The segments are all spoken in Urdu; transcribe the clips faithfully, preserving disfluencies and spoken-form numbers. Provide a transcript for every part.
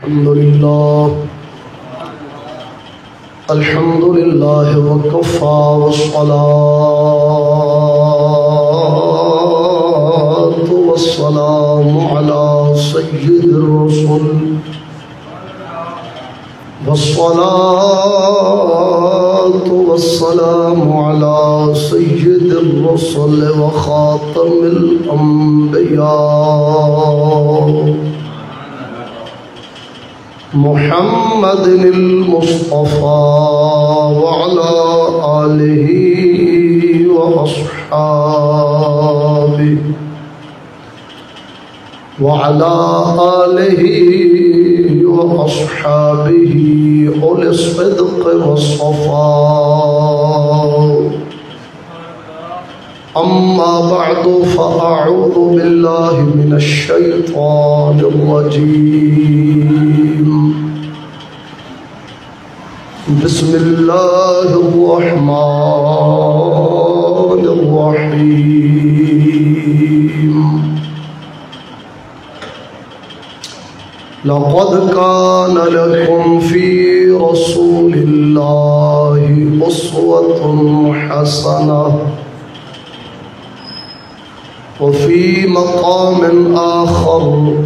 الحمد لله الحمد لله وكفى والصلاة والسلام على سيد الرسل والصلاة والسلام على سيد الرسل وخاتم الأنبياء محمد المصطفى وعلى آله وأصحابه وعلى آله وأصحابه أولي الصدق والصفاء. أما بعد فأعوذ بالله من الشيطان الرجيم. بسم الله الرحمن الرحيم. لقد كان لكم في رسول الله أسوة حسنة. وفي مقام آخر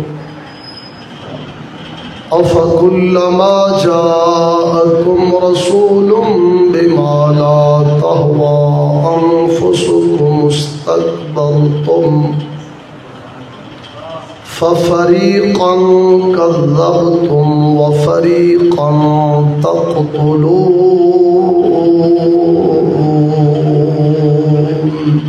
أفكلما جاءكم رسول بما لا تهوى أنفسكم استكبرتم ففريقا كذبتم وفريقا تقتلون.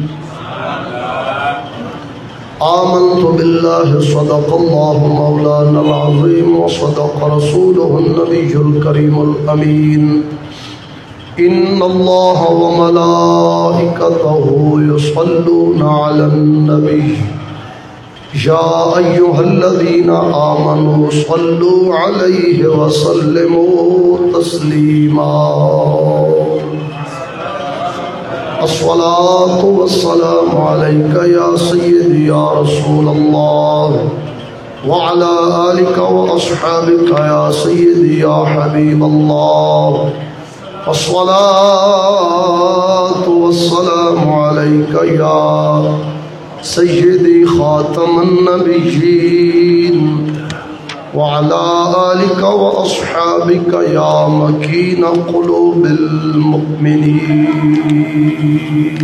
آمنت بالله صدق الله مولانا العظيم وصدق رسوله النبي الكريم الأمين. إن الله وملائكته يصلون على النبي يا أيها الذين آمنوا صلوا عليه وسلموا تسليما. الصلاة والسلام عليك يا سيدي يا رسول الله وعلى آلك وأصحابك يا سيدي يا حبيب الله. الصلاة والسلام عليك يا سيدي خاتم النبيين وعلى آلك وأصحابك يا مكين قلوب المؤمنين.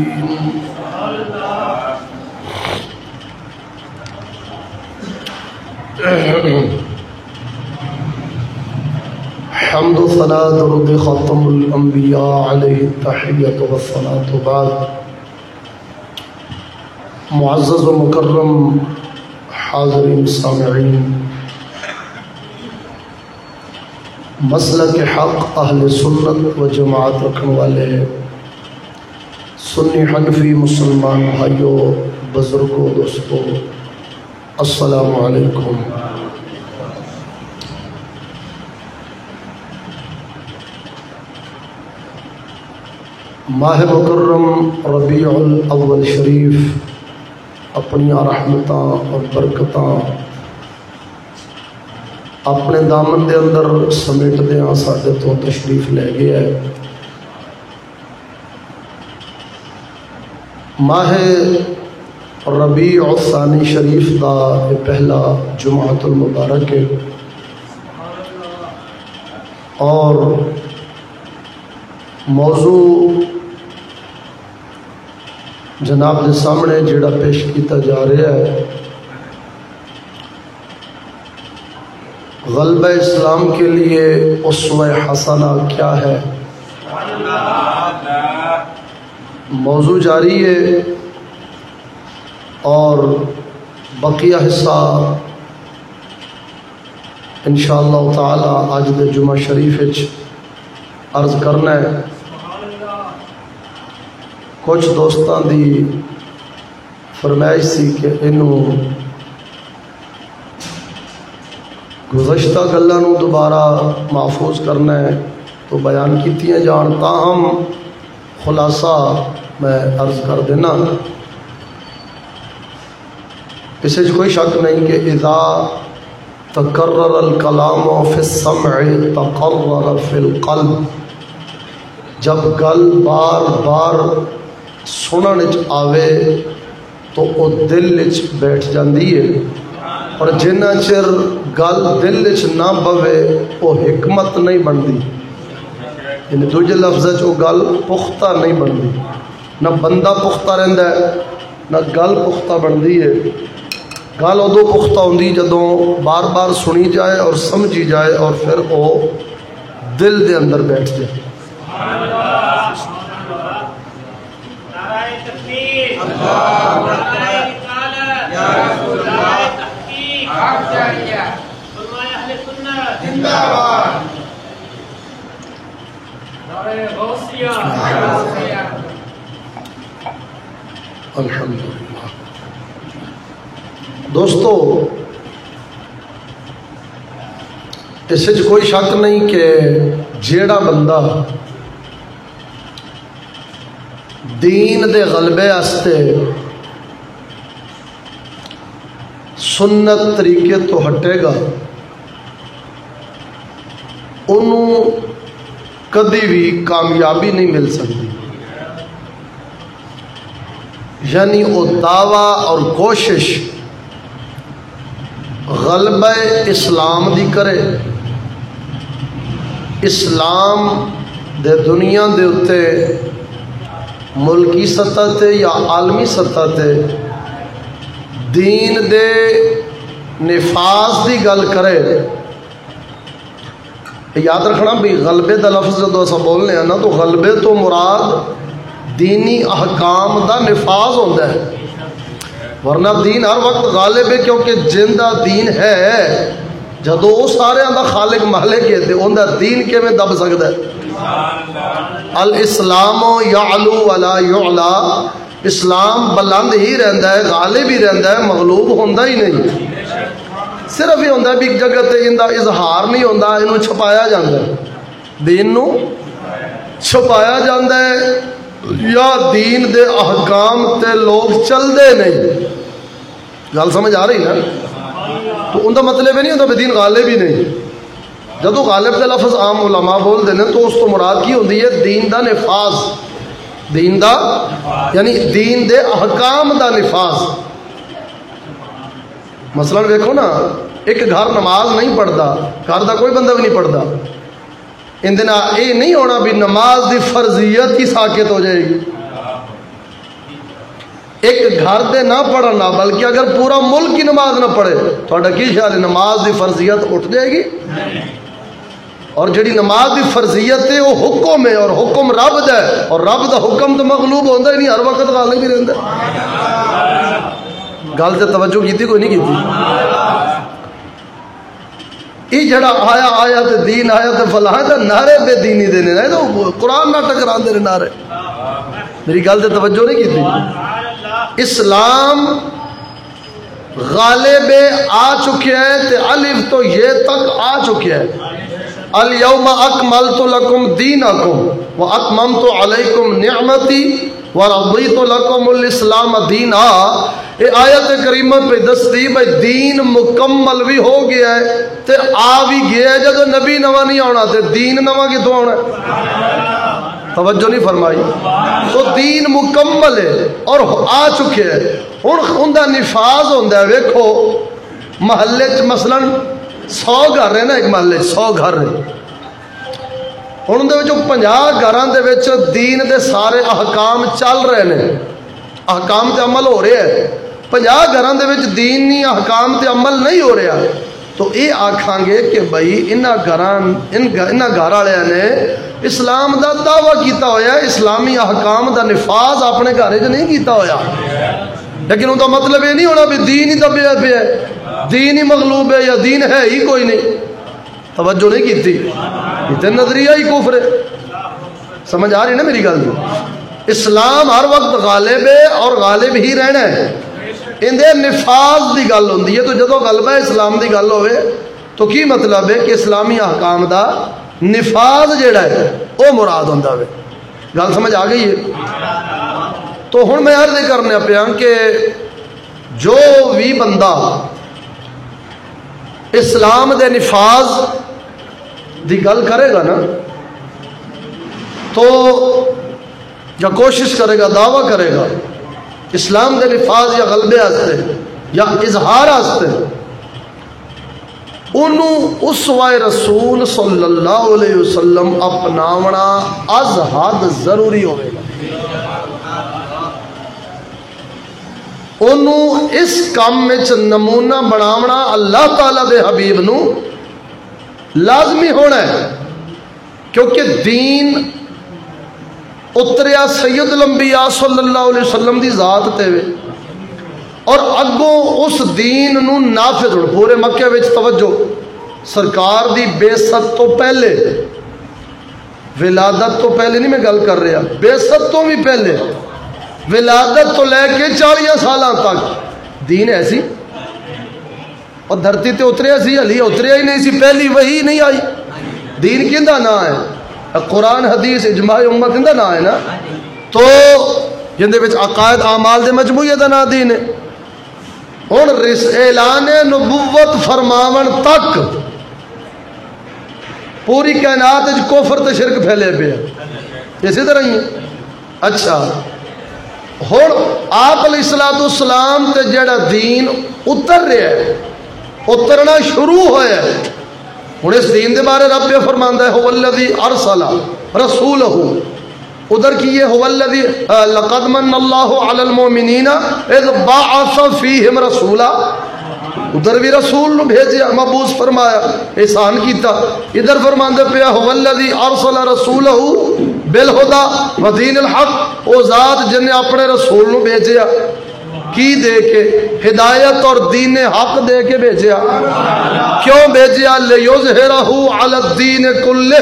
حمد و ثناء درود ختم الانبیاء علیہ التحیۃ والصلاۃ بعد. معزز و مکرم حاضرین سامعین، مسلک حق اہل سنت و جماعت رکھنے والے سنی حنفی مسلمان بھائیوں، بزرگوں، دوستوں، السلام علیکم. ماہ مکرم ربیع الاول شریف اپنی رحمتاں اور برکتاں اپنے دامن دے اندر سمیٹ دیاں ساڈے تو تشریف لے گیا ہے. ماہ ربیع الثانی شریف دا پہلا جمعۃ المبارک ہے اور موضوع جناب کے سامنے جڑا پیش کیتا جا رہا ہے، غلبہ اسلام کے لیے اسوہ حسنہ کیا ہے. موضوع جاری ہے اور بقیہ حصہ انشاءاللہ تعالی آج دے جمعہ شریف وچ عرض کرنا ہے. کچھ دوستاں دی فرمائش سی کہ انہوں گزشتہ گلاں نو دوبارہ محفوظ کرنا ہے تو بیان کیتیاں جان، تاہم خلاصہ میں عرض کر دینا. اس کوئی شک نہیں کہ اذا تکرر الکلام فی السمع تقرر فی القلب، جب گل بار بار سنن وچ آوے تو وہ دل وچ بیٹھ جاندی ہے، اور جنہ چر گل دل وچ نہ بوے وہ حکمت نہیں بنتی، یعنی دوجے لفظ وچ وہ گل پختہ نہیں بنتی، نہ بندہ پختہ رہندا ہے نہ گل پختہ بنتی ہے۔ گل ادو پختہ ہوندی جدوں بار بار سنی جائے اور سمجھی جائے اور پھر وہ دل دے اندر بیٹھ جائے۔ الحمدللہ۔ دوستو، اس وچ کوئی شک نہیں کہ جیڑا بندہ دین دے غلبے واسطے سنت طریقے تو ہٹے گا، انہوں کدی بھی کامیابی نہیں مل سکتی۔ یعنی وہ دعویٰ اور کوشش غلبہ اسلام دی کرے، اسلام دے دنیا دے اتے ملکی سطح تے یا عالمی سطح تے دین دے نفاذ دی گل کرے۔ یاد رکھنا بھی غلبے دا لفظ جدو ایسا بولنے ہیں نا تو غلبے تو مراد دینی احکام دا نفاذ ہوتا ہے، ورنہ دین ہر وقت غالب ہے، کیونکہ جندہ دین ہے جدو وہ سارے دا خالق مالک ہے تے ان دا دین کیویں دب سکتا ہے؟ الاسلام یعلو ولا یعلا، اسلام بلند ہی رہندا ہے، غالب ہی رہندا ہے، مغلوب ہوندا ہی نہیں۔ صرف یہ ہوتا ہے بھی ایک جگہ تے ان دا اظہار نہیں ہوتا، انہوں چھپایا جاتا ہے، دین نو چھپایا جاتا ہے، یا دین دے احکام تے لوگ چل دے نہیں۔ گل سمجھ آ رہی نا؟ تو ان کا مطلب یہ نہیں ہوتا بھی دین غالب ہی نہیں۔ جدو غالب دے لفظ عام علماء بول دینے تو اس تو مراد کی ہوتی ہے دین دا نفاذ، دین دا یعنی دین دے احکام دا نفاذ۔ مثلا دیکھو نا، ایک گھر نماز نہیں پڑھتا، گھر دا کوئی بندہ بھی نہیں پڑھتا، اندنا یہ نہیں ہونا بھی نماز دی فرضیت ہی ساکت ہو جائے گی۔ ایک گھر دے نہ پڑھنا بلکہ اگر پورا ملک کی نماز نہ پڑھے تو کی خیال ہے نماز دی فرضیت اٹھ جائے گی؟ اور جڑی نماز دی فرضیت ہے وہ حکم ہے، اور حکم رب دا ہے، اور رب دا حکم تو مغلوب ہوتا ہی نہیں، ہر وقت غالب ہی رہتا۔ گل سے توجہ کیتی کوئی نہیں کیتی؟ یہ جڑا آیا آیا تے دین آیا تے فلاں تے نعرے بے دینی دینے نہیں تو قرآن نہ ٹکران دے نعرے۔ میری گل سے توجہ نہیں کیتی؟ اسلام غالب آ چکے ہے تے الف تو یہ تک آ چکے ہے۔ الیوم اکملت لکم دینکم واتممت علیکم نعمتی ورضیت لکم الاسلام دینا۔ یہ آیت کریمہ پہ دستی بھائی دین مکمل بھی ہو گیا ہے تے آ بھی گیا ہے، جب نبی نواں نہیں آنا تے دین نواں کتوں آنا ہے؟ توجہ نہیں فرمائی؟ تو دین مکمل ہے اور آ چکے ہے، ہن ان دا نفاذ ہوندا ہے۔ ویکھو محلے چ مثلا سو گھر ہے نا، ایک محلے سو گھر ہے، ہن اندے وچوں پنجاہ گھراں دے وچ دین دے سارے احکام چل رہے ہیں، احکام تے عمل ہو رہا ہے، پنجاہ گھراں دے وچ دینی احکام تے عمل نہیں ہو رہا، تو یہ آکھاں گے کہ بھائی انہاں گھراں انہاں گھر والےاں نے اسلام دا دعویٰ کیتا ہویا ہے، اسلامی احکام دا نفاذ اپنے گھر وچ نہیں کیتا ہویا، لیکن ان کا مطلب یہ نہیں ہونا بھی دین ہی دبیا پیا ہے، دین ہی مغلوب ہے یا دین ہے ہی کوئی نہیں۔ توجہ نہیں کیتی؟ یہ نظریہ ہی کفر ہے۔ سمجھ آ رہی نا میری گل؟ اسلام ہر وقت غالب ہے اور غالب ہی رہنا ہے، اندے نفاذ دی گل ہوندی ہے۔ تو جدو غلبہ اسلام دی گل ہوئے تو کی مطلب ہے کہ اسلامی احکام دا نفاذ جڑا ہے وہ مراد ہوندا ہے۔ گل سمجھ آ گئی ہے؟ تو ہن میں عرض کرنے پیا کہ جو بھی بندہ اسلام دے نفاذ دی گل کرے گا نا تو یا کوشش کرے گا دعویٰ کرے گا اسلام دے نفاذ یا غلبے آستے یا اظہار آستے انہوں اسوہ رسول صلی اللہ علیہ وسلم اپناونا از حد ضروری ہوئے گا انہوں اس کام میں نمونہ بناونا اللہ تعالیٰ دے حبیب نو لازمی ہونا ہے کیونکہ دین اتریا سید الانبیاء صلی اللہ علیہ وسلم دی ذات تے وے اور اگوں اس دین نو نافذ ہونا پورے مکے وچ توجہ سرکار دی بیست تو پہلے ولادت تو پہلے نہیں میں گل کر رہا بیست تو بھی پہلے ولادت تو لے کے چالیاں سالاں تک دین ایسی اور دھرتی تے اتریا سی علی اتریا ہی نہیں سی پہلی وہی نہیں آئی دین کیندہ نہ ہے قرآن حدیث اجماع امت کیندہ نہ ہے نا تو جندے وچ عقائد اعمال دے مجموعے دا نا دین ہے ہن اعلان نبوت فرماون تک پوری کائنات وچ کفر تے شرک پھیلے پیا اسی طرح ہی اچھا ہن آپ علیہ الصلوۃ والسلام تے جڑا دین اتر رہا ہے اترنا شروع ہویا ہے ہن اس دین دے بارے رب یہ فرماندا ہے هو الذی ارسل رسولہ ادھر کی یہ هو الذی لقد من اللہ علی المؤمنین اذ بعث فیہم رسولا ادھر بھی رسول نو بھیجیا مبعوث فرمایا احسان کیتا ادھر فرماندا پیا هو الذی ارسل رسولہ بالہدی ودین الحق او ذات جن نے اپنے رسول نو بھیجیا کی دے کے ہدایت اور دین حق دے کے بھیجیا کیوں بھیجیا لیظہرہ علی الدین کلہ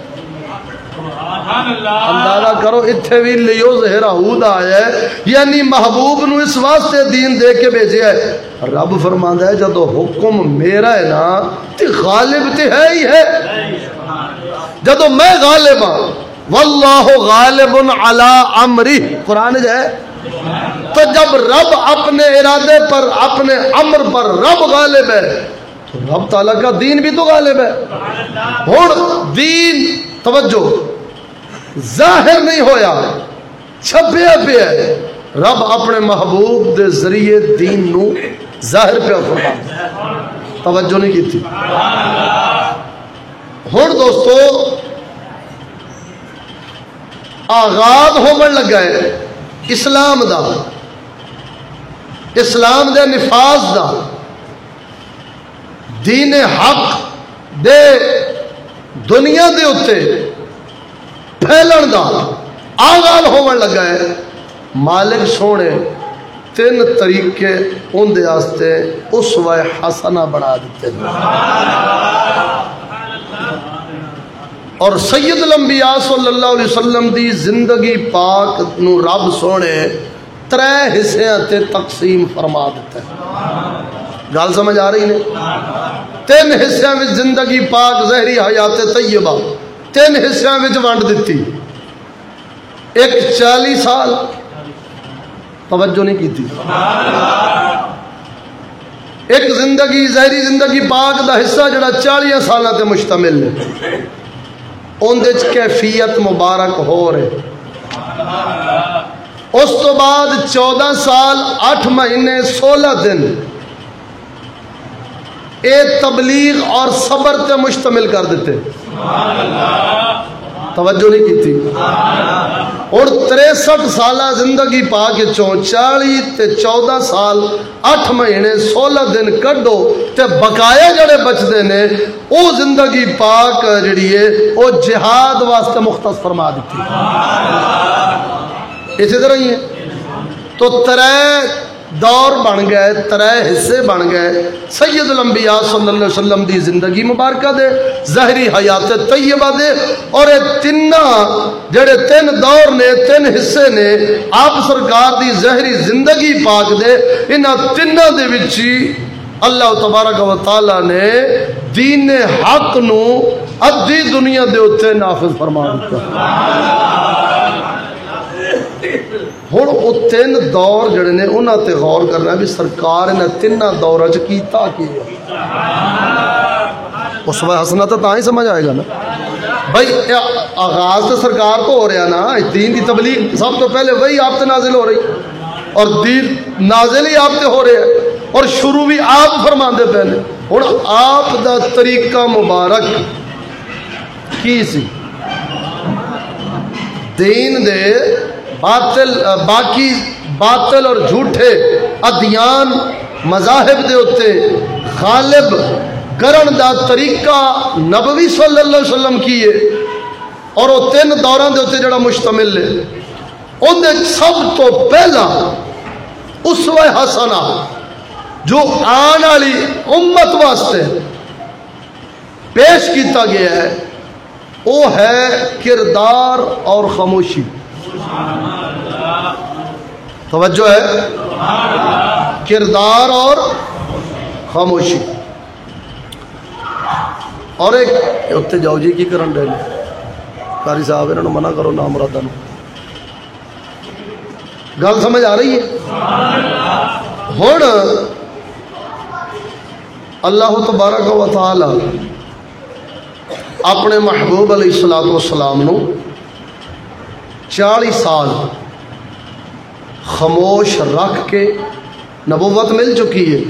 اندازہ کرو اتھے بھی لیظہرہ دا ہے یعنی محبوب نو اس واسطے دین دے کے بھیجیا ہے رب فرماندا ہے جدو حکم میرا ہے نا تے غالب تے ہے ہی ہے جدو میں غالب ہاں واللہ غالب علی امری قرآن جو ہے تو جب رب اپنے ارادے پر اپنے امر پر رب غالب ہے تو رب تعالیٰ کا دین بھی تو غالب ہے ہن دین توجہ ظاہر نہیں ہویا چھپیا پہ ہے رب اپنے محبوب دے ذریعے دین نو ظاہر پہ فرما توجہ نہیں کی تھی ہن دوستو آغاز ہومن لگا ہے اسلام دا اسلام دے نفاذ دا دین حق دے دنیا دے اتے پھیلن دا آغاز ہومن لگا ہے مالک سونے تین طریقے ان دے آستے اسوہ حسنہ بنا دیتے ہیں اور سید الانبیاء صلی اللہ علیہ وسلم دی زندگی پاک نو رب سونے ترے حصیاں تے تقسیم فرما دیتا ہے گال سمجھ آ رہی نے تین حصیاں وچ زندگی پاک زہری حیات طیبہ تین حصیاں وچ ونڈ دیتی ایک چالی سال توجہ نہیں کی تھی ایک زندگی زہری زندگی پاک دا حصہ جڑا چالیاں سالہ تے مشتمل ہے اندر کیفیت مبارک ہو رہے اس تو بعد چودہ سال آٹھ مہینے سولہ دن اے تبلیغ اور صبر تے مشتمل کر دیتے توجہ نہیں کی تھی اور تریسٹھ سالہ زندگی پا کے چون چالی تے چودہ سال آٹھ مہینے سولہ دن کڈو تے بقایا جڑے بچدے نے او زندگی پاک جڑی ہے او جہاد واسطے مختص فرما دیتی اسی طرح ہی ہے تو ترے دور بن گئے ترے حصے بن گئے سید الانبیاء صلی اللہ علیہ وسلم دی زندگی مبارکہ دے ظاہری حیات طیبہ دے اور تین جڑے تین دور نے تین حصے نے آپ سرکار دی ظاہری زندگی پاک دے انہاں تیناں دے وچی اللہ تبارک و تعالی نے دین حق نو ادھی دنیا دے اوتے نافذ فرما دیتا ہن او تین دور جڑے نے انہاں تے غور کرنا بھی سرکار نے تیناں دوراں چ کیتا کی اسوہ حسنہ تو تاں ہی سمجھ آئے گا نا بھائی آغاز تو سرکار تو ہو رہا نا دین کی تبلیغ سب تو پہلے وہی آپ تے نازل ہو رہی اور دین نازل ہی آپ تے ہو رہے ہیں اور شروع بھی آپ فرما دے پہلے ہوں آپ دا طریقہ مبارک کی سی دین دے باطل باقی باطل اور جھوٹے ادیان مذاہب دے ہوتے غالب کرن دا طریقہ نبوی صلی اللہ علیہ وسلم کیے اور وہ تین دوران دے ہوتے جڑا مشتمل ہے ان دے سب تو پہلا اسوہ حسنہ جو آن والی امت واسطے پیش کیتا گیا ہے وہ ہے کردار اور خاموشی توجہ ہے کردار اور خاموشی اور ایک اتنے جاؤ جی کی کرن ڈے قاری صاحب انہوں منع کرو نام مرادہ نو گل سمجھ آ رہی ہے ہن اللہ تبارک و تعالی اپنے محبوب علیہ الصلوۃ والسلام نو چالیس سال خاموش رکھ کے نبوت مل چکی ہے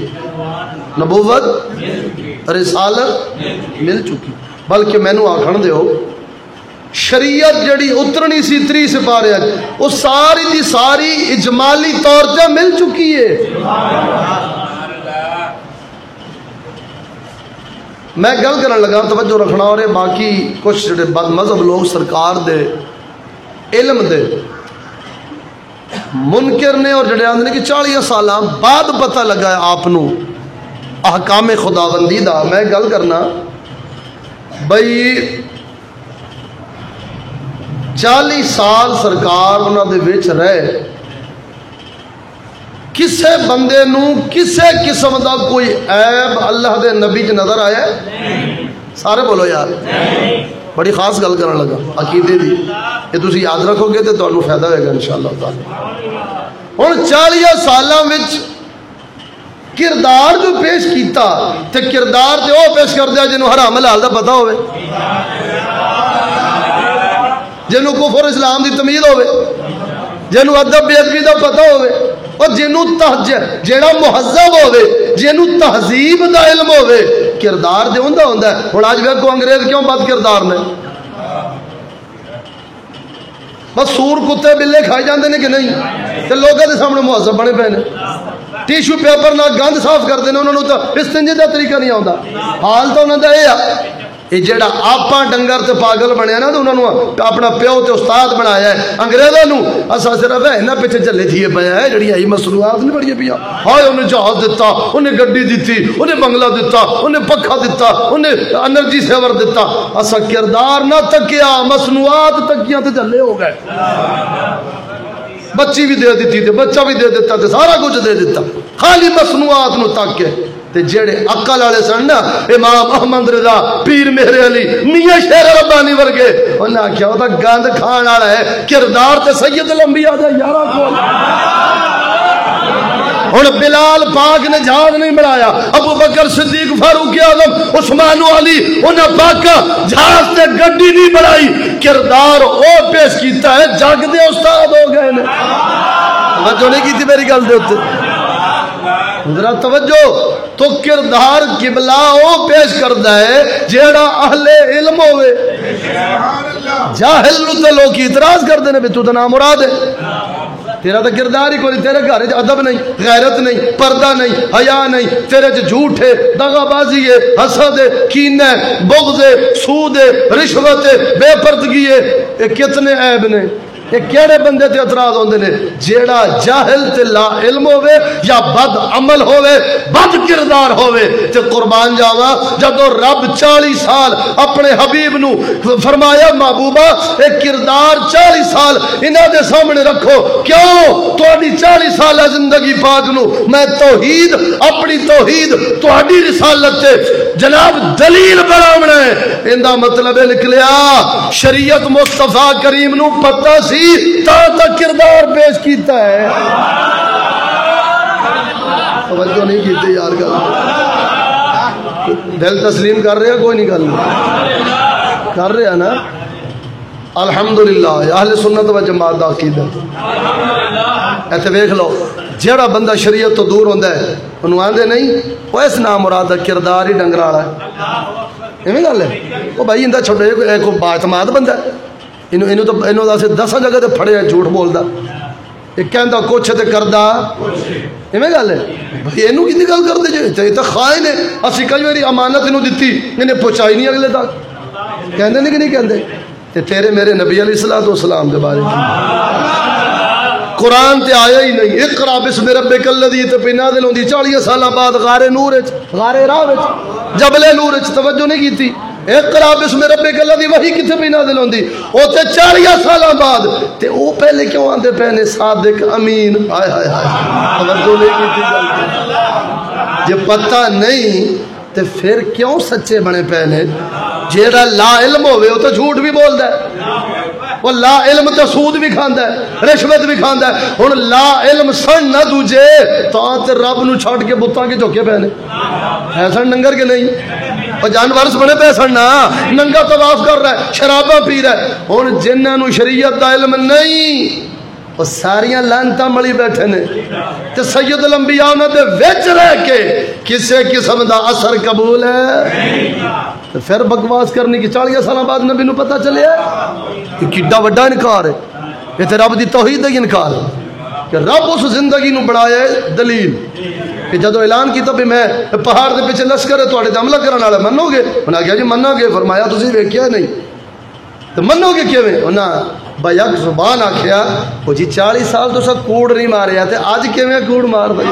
نبوت رسالت مل چکی بلکہ مینو آکھن دیو شریعت جڑی اترنی سی تری سپارے وہ ساری دی ساری اجمالی طور پہ مل چکی ہے میں گل کرن لگا توجہ رکھنا اور باقی کچھ جڑے بد مذہب لوگ سرکار دے علم دے منکر نے اور جڑے آندے نے کہ چالیس سالاں بعد پتہ لگا ہے آپ نو احکام خداوندی دا میں گل کرنا بھئی چالیس سال سرکار انہاں دے وچ رہے کسے بندے نو کسے قسم دا کوئی عیب اللہ دے نبی چ نظر آیا ہے سارے بولو یار بڑی خاص گل کرن لگا عقیدے دی یہ تسی یاد رکھو گے تے تانوں فائدہ ہوئے گا انشاءاللہ تعالی ہن چالیس سالاں وچ کردار جو پیش کیتا تے کردار تے او پیش کر دیا جنوں حرام حلال دا پتہ ہوئے جنوں کفر اسلام دی تمیز ہوئے جنوں ادب بے ادبی دا پتہ ہوئے اور جنوں تہذیب جیڑا مہذب ہوئے جنوں تہذیب دا علم ہوئے کردار دے ہوندا ہوندا ہے ہن اج ویکھو انگریز کیوں بد کردار نے بس سور کتے بلے کھائے جاندے نے کہ نہیں تے لوگاں دے سامنے مہذب بنے پے نے ٹیشو پیپر نال گند صاف کردے نے انہاں نوں تے استنجے دا طریقہ نہیں آوندا حال تو انہاں دا اے ہے یہ جڑا آپاں ڈنگر تے پاگل بنیا نا تو انہوں نے اپنا پیو تے استاد بنایا ہے انگریزوں نو اسا صرف انہاں پیچھے چلے تھیے پیا ہے جڑی آئی مصنوعات نہیں بڑی پیا ہائے انہیں جہاز دیتا انہیں گڈی دیتی انہیں بنگلہ دیتا انہیں پکھا دیتا انہیں انرجی سیور دیتا اسا کردار نہ تکیا مصنوعات تکیاں تے چلے ہو گئے بچی بھی دے دیتی تے بچہ بھی دے دیتا تے سارا کچھ دے دیتا خالی مصنوعات نو تک کے تے جڑے عقل والے سن نا امام احمد رضا پیر مہر علی میاں شیر ربانی ورگے انہاں آکھیا او تاں گند کھان والا ہے کردار تے سید الانبیاء دا یارا کول ہن بلال پاک نے جہاز نہیں بنایا ابو بکر صدیق فاروق اعظم عثمان علی انہاں پاک جہاز تے گڈی نہیں بنائی کردار او پیش کیتا ہے جگ دے استاد ہو گئے نے توجہ نہیں کیتی میری گل دے اوتے ذرا توجہ تو کردار قبلہ او پیش کردا ہے جیڑا اہل علم ہوئے جاہل نو تے لوگ اعتراض کردے نے بھی تو تے نام مراد ہے تیرا تو کردار ہی کوئی تیرے گھر ادب نہیں غیرت نہیں پردہ نہیں حیا نہیں تیرے چ جھوٹ ہے دغا بازی ہے حسد ہے کینہ ہے بغض ہے سود ہے رشوت ہے بے پردگی ہے یہ کتنے عیب نے یہ کیڑے بندے تے اعتراض ہوندے نے جیڑا جاہل تے لا علم ہوے یا بد عمل ہوے بد کردار ہوے تے قربان جاواں جدوں رب چالیس سال اپنے حبیب نو فرمایا محبوبہ اے کردار چالیس سال انہاں دے سامنے رکھو کیوں تہاڈی چالیس سالہ زندگی پاک نو میں توحید اپنی توحید تہاڈی رسالت تے جناب دلیل بناونا ہے ایندا مطلب ہے نکلیا شریعت مصطفیٰ کریم نو پتہ سی تا تک کردار پیش کیتا ہے توجہ نہیں کیتے یار گل دل تسلیم کر رہے ہیں کوئی نہیں کر کر رہے ہیں نا الحمدللہ اہل سنت و جماعت دا عقیدہ ایتھے ویکھ لو جیڑا بندہ شریعت تو دور ہوندا ہے انہوں آندے نہیں وہ اس نام مراد کردار ہی ڈنگر والا ہے ایویں گل ہے وہ بھائی اندا چھوڑے کوئی با اعتماد بندہ ہے اینو اینو تو اینو دا دساں جگہ تے پھڑیا جھوٹ بولدا یہ کہندا کچھ تے کردا ایویں گل ہے بھائی اینو کیندی گل کردے جے یہ تے خائن ہے اسی کئی واری امانت اینو دتی انہیں پہنچائی نہیں اگلے تک کہندے نہیں کہ نہیں کہندے تے تیرے میرے نبی علیہ الصلوۃ والسلام دے بارے قرآن تے آیا ہی نہیں اقرا بسم ربک الذی تے پہ نازل ہوندی چالیس سالاں بعد غار نور وچ غار راہ وچ جبل نور وچ توجہ نہیں کیتی اقرا بسم ربک الذی وحی کتے پہ نازل ہوندی او تے چالیس سالاں بعد تے او پہلے کیوں آندے پے نے صادق امین ہائے ہائے ہائے توجہ نہیں کیتی گل جے پتہ نہیں تے پھر کیوں سچے بنے پے نے جیڑا لا علم ہوئے وہ تو جھوٹ بھی بولدا ہے وہ لا علم تو سود بھی کھاندا ہے رشوت بھی کھاندا ہے ہن لا علم سن نہ دوجے تاں تے رب نو چھڈ کے بتاں کے جھوکے پے نے ایسن ننگر کے نہیں اور جانور بنے پے سن نا ننگا طواف کر رہا ہے شراباں پی رہا ہے ہن جنہاں نو شریعت دا علم نہیں وہ ساریاں لانتاں ملی بیٹھے نے تے سید الانبیاء انہاں دے وچ رہ کے کسے قسم دا اثر قبول ہے تو پھر بکواس کرنے کی چالیس سالہ بعد نبی نو پتہ چلے یہ کڈا وڈا انکار ہے یہ تے رب دی توحید دا انکار ہے کہ رب اس زندگی نو بڑھایا ہے دلیل کہ جدو اعلان کیتا بھی میں پہاڑ دے پیچھے لشکر ہے تواڈے تے حملہ کرن والا منو گے انہاں کہا جی منو گے فرمایا تسی ویکھیا نہیں تو منو گے کیویں انہاں با یک زبان آکھیا وہ جی چالیس سال تو سب کوڑ نہیں ماریا تے اج کیویں کوڑ مار دے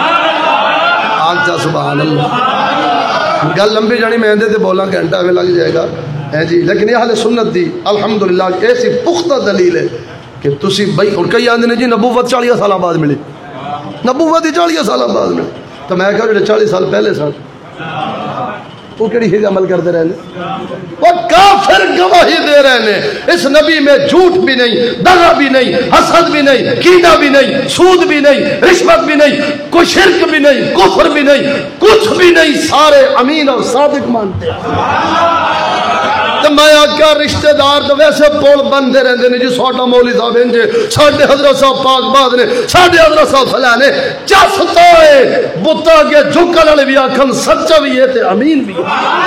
آج سبحان اللہ گل لمبی جانی میں اندے تے بولاں گھنٹہ میں لگ جائے گا ہے جی لیکن یہ اہل سنت دی الحمدللہ ایسی پختہ دلیل ہے کہ تسی بھائی اور کئی آندے نے جی نبوت چالیس سال بعد ملی نبوت ہی چالیس سال بعد ملی تو میں کہا جو چالیس سال پہلے سال وہ کہڑی ہی عمل کرتے رہنے وہ کافر گواہی دے رہے ہیں اس نبی میں جھوٹ بھی نہیں دغا بھی نہیں حسد بھی نہیں کینہ بھی نہیں سود بھی نہیں رشوت بھی نہیں کوئی شرک بھی نہیں کفر بھی نہیں کچھ بھی نہیں سارے امین اور صادق مانتے ہیں تو میں آکا رشتہ دار تو ویسے پول بندے رہندے نے جی سوٹا مولی صاحب انجے ساڑھے حضرت صاحب پاک بعد نے ساڑھے حضرت صاحب فلانے چستا ہے بتا کے جھکل والے بھی آکھن سچا بھی ہے تے امین بھی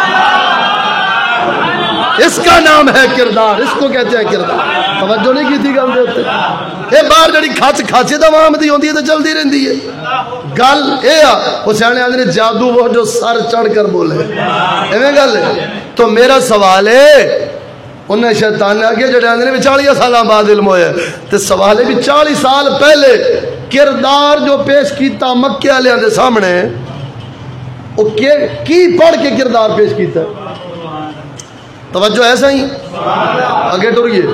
اس کا نام ہے کردار اس کو کہتے ہیں کردار توجہ نہیں کی تھی گل دے ہوتے یہ باہر جڑی کھچ کھچے دا وام دی ہوندی ہے تو چل دی رہندی ہے گل اے آ وہ سیانے آدھے نے جادو وہ جو سر چڑھ کر بولے ایویں گل ہے تو میرا سوال ہے انہیں شیطان نے آگے جڑے آدھے نے چالیس سالاں بعد علم ہوئے تو سوال ہے بھی چالیس سال پہلے کردار جو پیش کیتا مکے والے دے سامنے وہ کی پڑھ کے کردار پیش کیتا توجہ ایسا ہی آگے ٹر گئے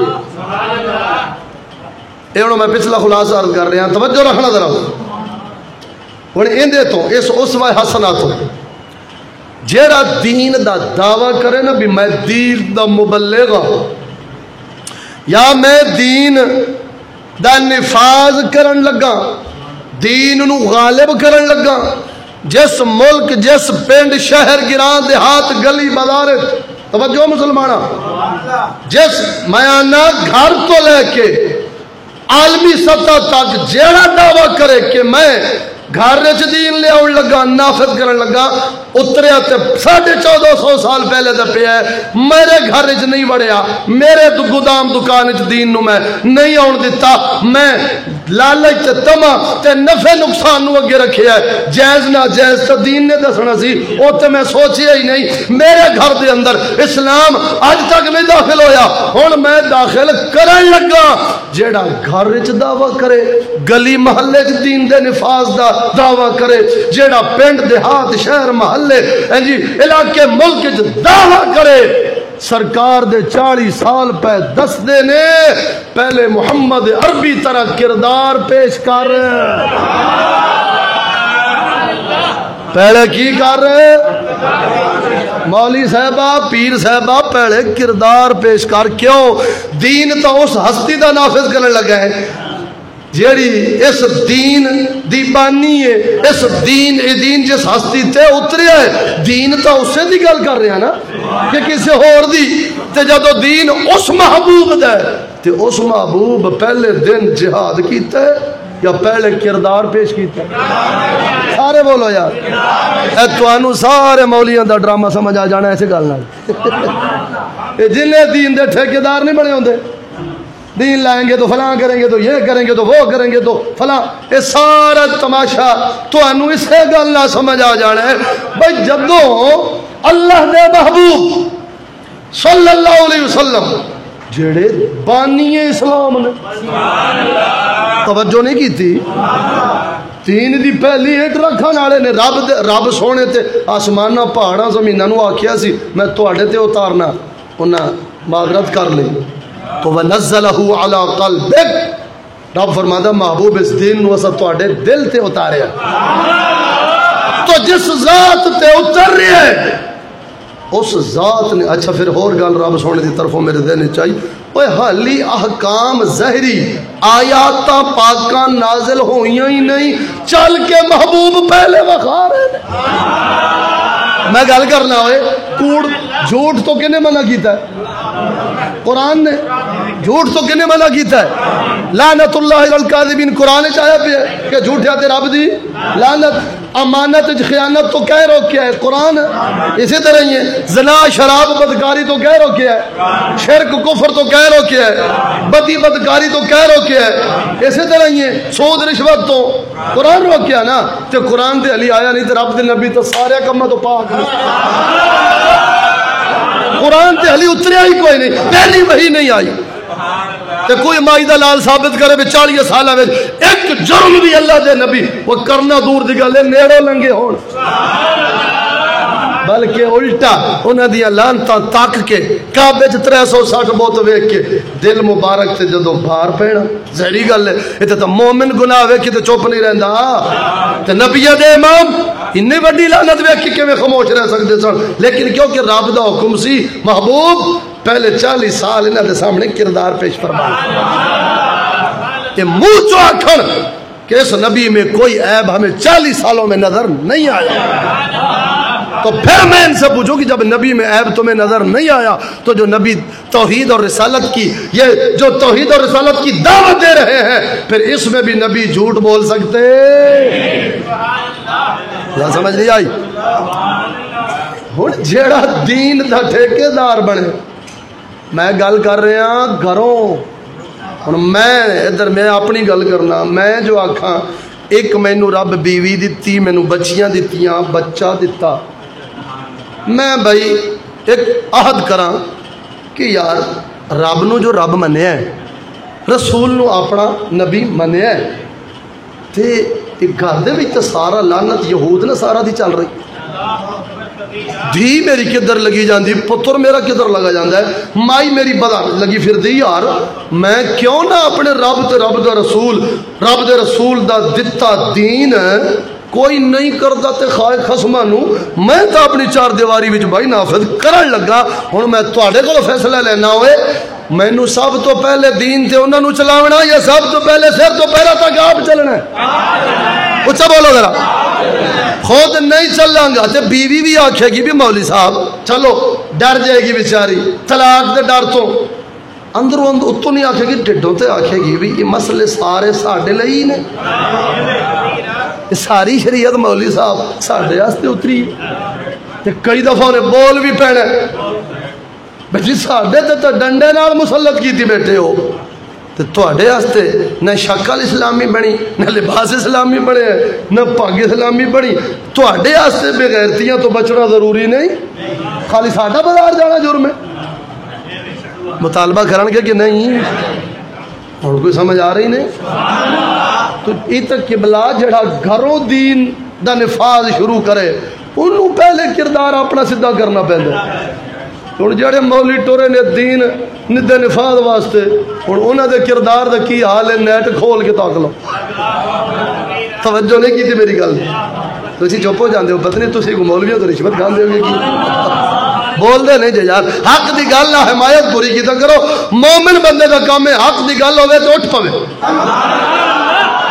یہ میں پچھلا خلاصہ عرض کر رہا ہوں توجہ رکھنا ذرا ہوں اندے تو اس اسوہ حسنہ تو جیڑا دین دا دعویٰ کرے نا بھی میں دین دا مبلغ ہوں یا میں دین دا نفاذ کرن لگا دین نو غالب کرن لگا جس ملک جس پنڈ شہر گران دیہات گلی بازارت توجہ مسلمانہ جس میانہ گھر تو لے کے عالمی سطح تک جیڑا دعویٰ کرے کہ میں گھر رچ دین لے آن لگا نافذ کرن لگا اتریا تے ساڑھے چودہ سو سال پہلے دا پہ ہے میرے گھر رچ نہیں بڑھیا میرے گودام دکان رچ دین نو میں نہیں آن دیتا میں لالچ تے تما تے نفع نقصان نو اگے رکھے ہے جائز نہ جائز تے دین نے دسنا سی او تے میں سوچیا ہی نہیں میرے گھر دے اندر اسلام اج تک نہیں داخل ہویا ہن میں داخل کرن لگا جیڑا گھر وچ دعویٰ کرے گلی محلے وچ دین دے نفاذ دا دعویٰ کرے جیڑا پنڈ دیہات شہر محلے جی علاقے ملک وچ دعویٰ کرے سرکار دے چالی سال پہ دس دے نے پہلے محمد عربی طرح کردار پیش کر پہلے کی کر رہے مولی صاحبہ پیر صاحبہ پہلے کردار پیش کر کیوں دین تو اس ہستی دا نافذ کرنے لگا ہے جیڑی اس دین دی بانی ہے، اس دین اے دین جس ہستی تے اتریا ہے، دین تا اسے دی گل کر رہے ہیں نا کہ کسی ہور دی، تے جدو دین اس محبوب دا ہے تے اس محبوب پہلے دن جہاد کیتا ہے یا پہلے کردار پیش کیتا ہے؟ سارے بولو یار، اے توانو سارے مولیاں دا ڈرامہ سمجھ آ جانا ایسے گل نال، جنہیں دین دے ٹھیکیدار نہیں بنے ہوندے، دین لائیں گے تو فلاں کریں گے تو یہ کریں گے تو وہ کریں گے تو فلاں، یہ سارا تماشا تو انو اسے گل نہ سمجھ آ جانا ہے بھائی جدوں اللہ دے محبوب صلی اللہ علیہ وسلم جڑے بانی اسلام نے توجہ نہیں کی تھی، تین دی پہلی ایٹ رکھن والے نے رب دے رب سونے تے آسماناں پہاڑاں زمیناں نو آکھیا سی میں تواڈے تے اتارنا، انہاں معذرت کر لی تو وَنَزَّلَهُ عَلَىٰ قَلْبِكَ، رب فرماتا محبوب اس دین نو اسا تواڈے دل تے اتاریا، تو جس ذات تے اتر رہی ہے اس ذات نے، اچھا پھر اور گل رب سونے دی طرفوں میرے دین چاہیے، اوے حالی احکام ظاہری آیاتاں پاکاں نازل ہوئیاں ہی نہیں، چل کے محبوب پہلے وخا رہے ہیں۔ میں گل کرنا ہوئے کوڑ جھوٹ تو کنے منع کیتا ہے؟ قرآن نے۔ جھوٹ تو کنے منع کیتا ہے؟ لعنت اللہ علی الکاذبین، قرآن چاہیا پہ کہ جھوٹیا تے رب دی لعنت، امانت خیانت تو کہہ روکیا ہے قرآن، اسی طرح ہی ہے زنا شراب بدکاری تو کہہ روکیا ہے، شرک کفر تو کہہ روکیا ہے، بدی بدکاری تو کہہ روکیا ہے، اسی طرح ہی ہے سود رشوت تو قرآن روکیا نا، تے قرآن تے علی آیا نہیں تے رب دے نبی تو سارے کمہ تو پاک قرآن تے علی اتریا ہی کوئی نہیں، پہلی وحی نہیں آئی تے کوئی مائدہ لال ثابت کرے بے چالیہ سالہ میں ایک جرم بھی اللہ دے نبی وہ کرنا دور دی گل ہے نیڑوں لنگے ہون، بلکہ الٹا انہاں دیاں لعنتاں تک کے کعبے چ ترے سو سٹھ بوت ویکھ کے دل مبارک تے جدوں بھار پینا ظاہری گل ہے، ایتھے تے مومن گناہ ویکھ تے چپ نہیں رہندا، تے نبی دے امام اتنی بڑی لعنت ویکھ کے کیویں خاموش رہ سکدے سن، لیکن کیونکہ رب دا حکم سی محبوب پہلے چالیس سال انہاں دے سامنے کردار پیش فرما، کہ منہ چو آکھن کہ اس نبی میں کوئی عیب ہمیں چالیس سالوں میں نظر نہیں آیا، تو پھر میں ان سے پوچھوں کہ جب نبی میں عیب تمہیں نظر نہیں آیا تو جو نبی توحید اور رسالت کی یہ جو توحید اور رسالت کی دعوت دے رہے ہیں پھر اس میں بھی نبی جھوٹ بول سکتے؟ یا سمجھ نہیں آئی؟ ہن جیڑا دین دا ٹھیکیدار بنے، میں گل کر رہا گھروں، ہن میں ادھر میں اپنی گل کرنا، میں جو آکھاں ایک مینوں رب بیوی دتی، مینوں بچیاں دتیاں، بچہ دتا، میں بھائی ایک عہد کراں کہ یار رب نو جو رب منیا ہے، رسول نو اپنا نبی منیا ہے، تے گھر دے وچ سارا لعنت یہود نے سارا دی چل رہی، دھی میری کدھر لگی جاندی، پتر میرا کدھر لگا جاندا ہے، مائی میری بدا لگی پھر دی، یار میں کیوں نہ اپنے رب تے رب دا رسول رب دے رسول دا دتا دین کوئی نہیں کردا تے خائے خصماں نو میں تا اپنی چار دیواری وچ بھائی نافذ کرن لگا، ہن میں تواڈے کولوں فیصلہ لینا ہوئے مینوں سب تو پہلے دین تے انہاں نو چلاونا یا سب تو پہلے سر تو پیرا تک آپ چلنا ہے؟ اچھا بولو ذرا، خود نہیں چلاں گا تے بیوی بھی آکھے گی بھی مولوی صاحب چلو، ڈر جائے گی بیچاری طلاق دے ڈر تو، اندروں اندر اتوں نہیں آکھے گی ڈڈوں تے آکھے گی بھی یہ مسئلے سارے ساڈے لئی نے، ساری شریعت مولوی صاحب ساڈے واسطے اتری، تے کئی دفعہ نے بول بھی پینا بھئی ساڈے تے تے ڈنڈے نال مسلط کیتی بیٹھے ہو، تے تواڈے واسطے نہ شکل اسلامی بنی، نہ لباس اسلامی بنے، نہ پگ اسلامی بنی، تواڈے واسطے بے غیرتیاں تو بچنا ضروری نہیں، خالی ساڈا بازار جانا جرم ہے؟ مطالبہ کرن گے کہ نہیں؟ ہن کوئی سمجھ آ رہی نہیں؟ تو ایت قبلہ جڑا گھروں دین دا نفاذ شروع کرے انہوں پہلے کردار اپنا سدھا کرنا پہندا، ہن جڑے مولی ٹورے نے دین ندے نفاذ واسطے ہن انہاں دے کردار دا کی حال ہے نیٹ کھول کے تاک لو، توجہ نہیں کیتی میری گل، تسی چپ ہو جاندے ہو، پتہ نہیں تسی کو مولویوں تو رشوت کھاندے ہو کی بول دے نہیں جے یار، حق دی گل نہ حمایت پوری کیتا کرو، مومن بندے دا کام ہے حق دی گل ہوے تو اٹھ پوے،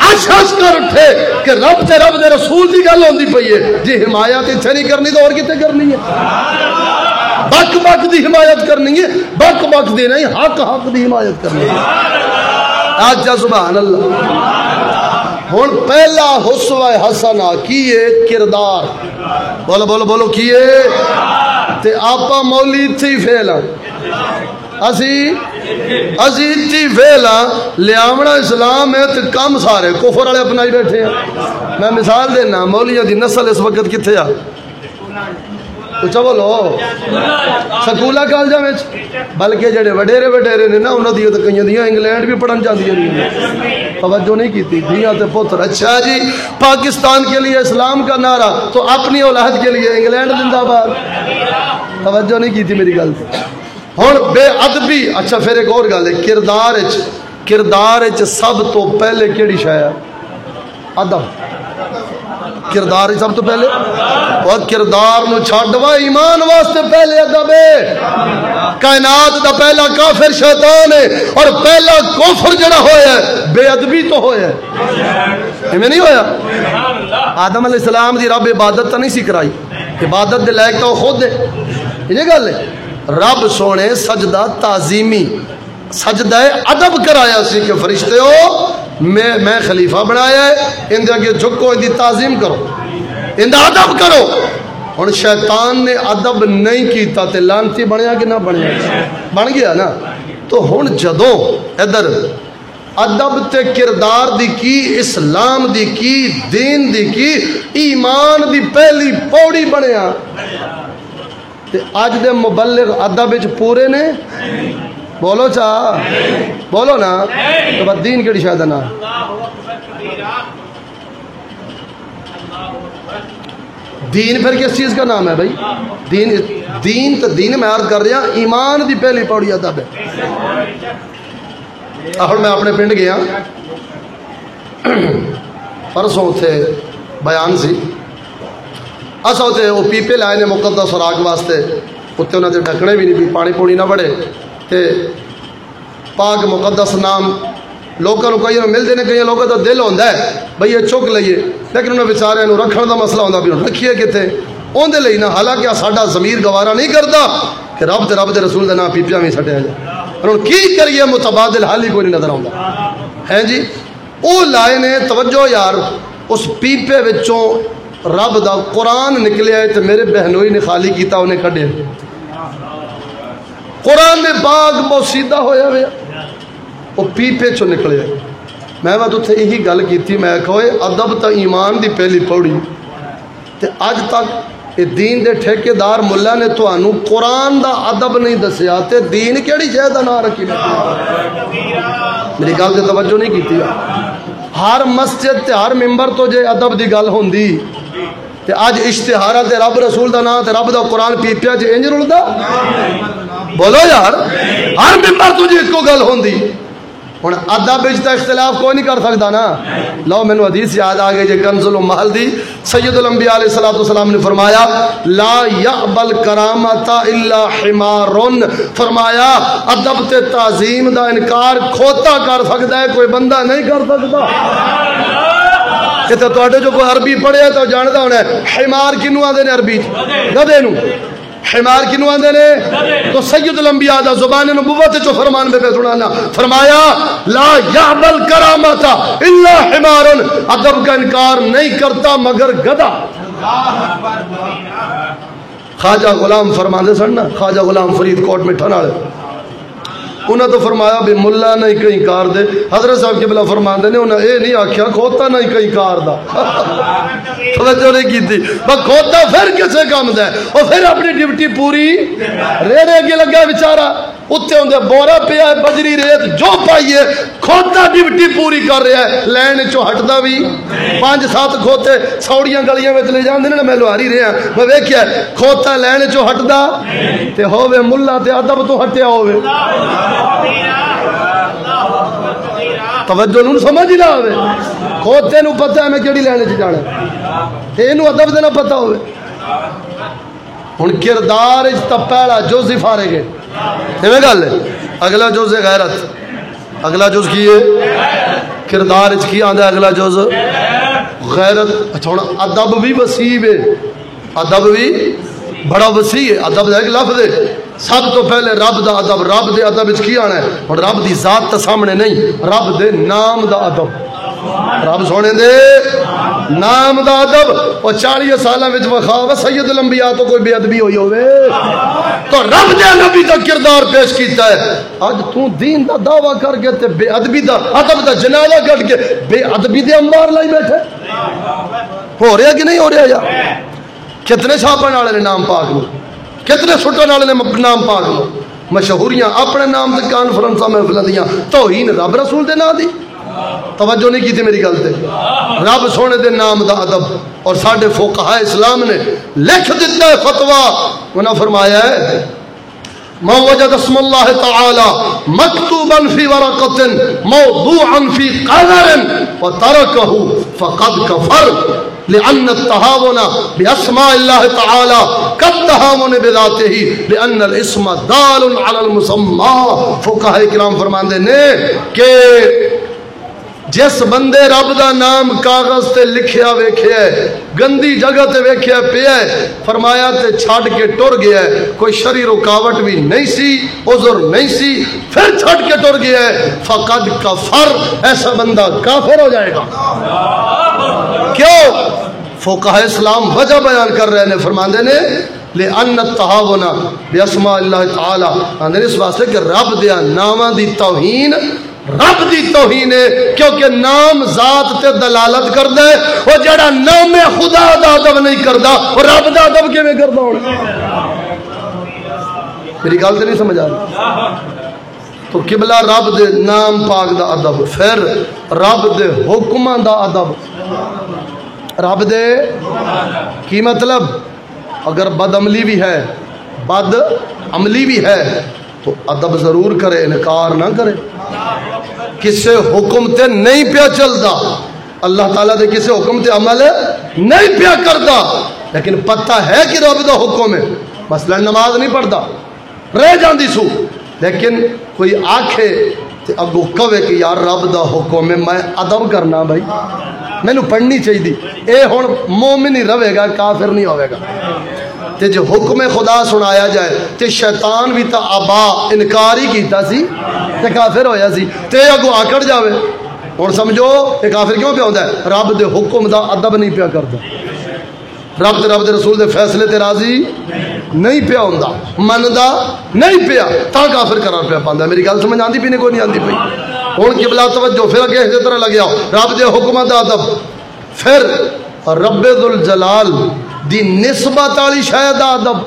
ہس ہس کر اٹھے کہ رب تے رب دے رسول دی گل ہوندی پئی ہے. جی حمایت اتنے نہیں کرنی تو اور کتے کرنی ہے؟ بک بک دی حمایت کرنی ہے، بک بک دی نہیں، حق حق دی حمایت کرنی ہے. آج سبحان اللہ. ہن پہلا حسوہ حسنہ کیے کردار. بولو بولو بولو کیے. تے آپا مولی تھی فیلا اسی اسی تھی فیلا لیامنا اسلام ہے تے کم سارے کفر والے اپنائی بیٹھے ہیں. میں مثال دینا، مولیاں دی نسل اس وقت کتھے آ؟ اچھا بولو سکولہ کالجہ میں، بلکہ جڑے وڈیرے وڈیرے نے نا انہوں دی تو کئی دیاں انگلینڈ بھی پڑھن جاندی ہیں، توجہ نہیں کیتی دیاں تے پتر. اچھا جی پاکستان کے لیے اسلام کا نعرہ تو اپنی اولاد کے لیے انگلینڈ زندہ باد. توجہ نہیں کیتی میری گل تے. ہن بے ادبی. اچھا پھر ایک اور گل ہے کردار وچ. کردار وچ سب تو پہلے کیڑی شے ہے؟ ادب. کردار سب تو پہلے، اور کردار نو چھڈوا ایمان واسطے پہلے ادب ہے. کائنات دا پہلا کافر شیطان ہے، اور پہلا کفر جڑا ہویا ہے بے ادبی تو ہویا ہے. ایویں نہیں ہویا؟ آدم علیہ السلام دی رب عبادت تو نہیں سی کرائی، عبادت دے لائق تو خود ہے. یہ گل ہے رب سونے سجدہ تعظیمی سجدہ ادب کرایا سی کہ فرشتے ہو میں میں خلیفہ بنایا ہے، ان دے اگے جھکو، ان دی تعظیم کرو، ان دا ادب کرو. ہن شیطان نے ادب نہیں کیتا تے لعنتی بنیا کہ نہ بنیا؟ بن گیا نا. تو ہن جدوں ادھر ادب تے کردار دی کی، اسلام دی کی، دین دی کی، ایمان دی پہلی پوڑی بنیا تے اج دے مبلغ ادب وچ پورے نے. بولو چاہ بولو نا. تو بس دین کیڑی شاید نا. دین پھر کس چیز کا نام ہے بھائی؟ دین دین تو دین میں عرض کر رہا ایمان دی پہلی پوڑی ادب ہے. اور میں اپنے پنڈ گیا پرسوں اتنے بیان سی، اصا اتنے وہ پیپے لائے نے مقدس خوراک واسطے، اتنے انہوں نے ڈھکنے بھی نہیں بھی پانی پونی نہ بڑھے تے پاک مقدس نام لوگوں کو کئی ملتے ہیں. کئی لوگوں کا دل ہوتا ہے بھئی یہ چک لئیے، لیکن انہیں بیچارے رکھنے کا مسئلہ ہوتا بھی رکھیے کتنے اندر لئی نا. حالانکہ ساڈا ضمیر گوارا نہیں کرتا کہ رب تے رب دے رسول دے نام پیپیاں بھی سٹیا جائے. اور کی کریے متبادل حال ہی کوئی نہیں نظر آتا ہے جی. وہ لائے نے توجہ یار اس پیپے وچوں رب دا قرآن نکلیا ہے تو میرے بہنوئی نے خالی کیتا انہیں کڈے. قرآن نے باغ بہت سیدھا ہویا ہویا وہ پیپے چو نکلے. میں بات اتنے یہی گل کی تھی، میں کہوئے ادب تا ایمان دی پہلی پوڑی تے اج تک یہ دین دے ٹھیکیدار ملا نے تو انو قرآن دا ادب نہیں دسیا تے دین کیڑی شے دا نام رکھی میری گل تے توجہ نہیں کیتی. ہر مسجد تے ہر ممبر تو جے ادب دی گل ہوندی تے اج اشتہارات تے رب رسول دا نام تے رب دا قرآن پیپیا جے انج رلدا. بولو یار ہر ممبر تو جے اس کو گل ہوندی. ہن ادب وچ تے اختلاف کوئی نہیں کر سکدا نا. لو مینوں حدیث یاد آ گئی جے کنز المحل دی. سید الانبیاء علیہ الصلوۃ والسلام نے فرمایا لا یقبل کرامت الا حمار. فرمایا ادب تے تعظیم دا انکار کھوتا کر سکدا ہے، کوئی بندہ نہیں کر سکدا. کتے تواڈے جو کوئی عربی پڑھیا تو جاندا ہونا ہے حمار کینوں آندے نے عربی گدھے نوں. حمار کنو آندے نے تو سید الانبیاء دا زبان نبوت جو فرمان میں سنانا فرمایا لا یعبل کرامتا الا حمار. ادب کا انکار نہیں کرتا مگر گدھا. خواجہ غلام فرماندے سن نا، خواجہ غلام فرید کوٹ مٹھن والے، انہوں تو فرمایا بھی ملا نہیں کہیں کار دے. حضرت صاحب کے بلا فرماندے نے انہوں نے اے نہیں آکھیا کھوتا نہیں کہیں کار دا. توجہ نہیں کی تھی بس کھوتا پھر کسے کام دے اور پھر اپنی ڈیوٹی پوری ریڑے کے لگا بیچارہ اتنے ہوندے بورا پیا ہے بجری ریت جو پائیے کھوتا ڈیوٹی پوری کر رہا ہے. لین چو ہٹدا بھی پانچ سات کھوتے سوڑیاں گلیاں وچ لے جاندے نے. میں لوہاری رہا میں ویکھیا کھوتا لین چو ہٹدا تے ہووے ملا تے ادب تو ہٹیا ہووے. توجہ نوں سمجھ نہ آوے. کھوتے نوں پتہ ہے میں کیڑی لین وچ جانا تے اینوں ادب دے نہ پتہ ہووے. ہن کردار وچ تا پہلا جز ہی فارغ ہے. ایویں گل ہے. اگلا جز ہے غیرت. اگلا جز کی ہے کردار اچ کی آندا اگلا جز غیرت. اچھا ہن ادب بھی وسیع ہے, ادب بھی بڑا وسیع ہے. ادب دا ایک لفظ ہے, سب تو پہلے رب دا ادب. رب دے ادب وچ کی آنا ہے؟ ہن رب دی ذات تے سامنے نہیں, رب دے نام دا ادب, رب سونے دے نام دا ادب. اور چالی سالاں وچ وخا سید الانبیاء تو کوئی بے ادبی ہوئی ہوے تو رب دے نبی دا کردار پیش کیتا ہے. اج تو دین دا دعویٰ کر کے تے بے ادبی دا ادب دا جنازہ کٹ کے بے ادبی دے انبار لائی بیٹھے. ہو رہا کہ نہیں ہو رہا یار؟ کتنے چھاپن والے نے نام پاک نو, کتنے سٹن والے نے نام پاک نو, مشہوریاں اپنے نام تے کانفرنساں محفلاں دیاں, توہین رب رسول دے نام دی. توجہ نہیں کی تھی میری گل تے. رب سونے دے نام دا ادب. اور ساڈے فقہاء اسلام نے لکھ دیتا ہے فتویٰ, انہاں فرمایا ہے من وجد اسم اللہ تعالی مکتوبا فی ورقۃ موضوعا فی قذر وترکہ فقد کفر لأن التهاون بأسماء الله تعالى كالتهاون بذاته لأن الاسم دال على المسمى. فقہاء کرام فرماندے نے کہ جس بندے رب دا نام کاغذ تے لکھیا ویکھیا ہے, گندی جگہ تے ویکھیا پیا ہے, فرمایا تے چھڈ کے ٹر گیا ہے, کوئی شرعی رکاوٹ بھی نہیں سی, عذر نہیں سی, پھر چھڈ کے ٹر گیا ہے, فقد کفر, ایسا بندہ کافر ہو جائے گا. کیوں؟ فقہاء اسلام وجہ بیان کر رہے ہیں, فرماندے نے لأن التہاون باسماء اللہ تعالی, اس واسطے کہ رب دیا ناماں دی توہین رب دی توہین ہے, کیونکہ نام ذات تے دلالت کردا ہے, اور جڑا نام خدا دا ادب نہیں کردا اور رب دا ادب کیویں کردا ہونا؟ میری گل تے نہیں سمجھ آ رہی؟ تو قبلہ رب دے نام پاک دا ادب, پھر رب دے حکماں دا ادب. رب دے کی مطلب؟ اگر بد عملی بھی ہے, بد عملی بھی ہے تو ادب ضرور کرے, انکار نہ کرے. کسے حکم تے نہیں پیا چلدا, اللہ تعالیٰ دے کسے حکم تے عمل نہیں پیا کردا, لیکن پتہ ہے کہ رب دا حکم ہے. مثلا نماز نہیں پڑھدا, رہ جاندی سو, لیکن کوئی آکھے تے اگو کہے کہ یار رب دا حکم ہے, میں ادب کرنا بھائی, مینوں پڑھنی چاہیے, اے ہن مومن ہی رہے گا, کافر نہیں ہوے گا. تے جو حکم خدا سنایا جائے تے شیطان بھی تا ابا انکار ہی کیتا سی تے کافر ہویا سی, تے اگو آکڑ جاوے. ہن سمجھو یہ کافر کیوں پہ ہوندا ہے؟ رب دے حکم دا ادب نہیں پیا کردا, رب تے رب دے رسول دے فیصلے تے راضی نہیں پیا ہوندا, مندا نہیں پیا, تا کافر قرار پیا پاندا. میری گل سمجھ آندی پئی نے کوئی نہیں آندی پئی؟ ہن قبلہ توجہ, پھر اگے اسی طرح لگیا رب دے حکم دا ادب. پھر رب ذوالجلال دی نسبت والی شاید ادب,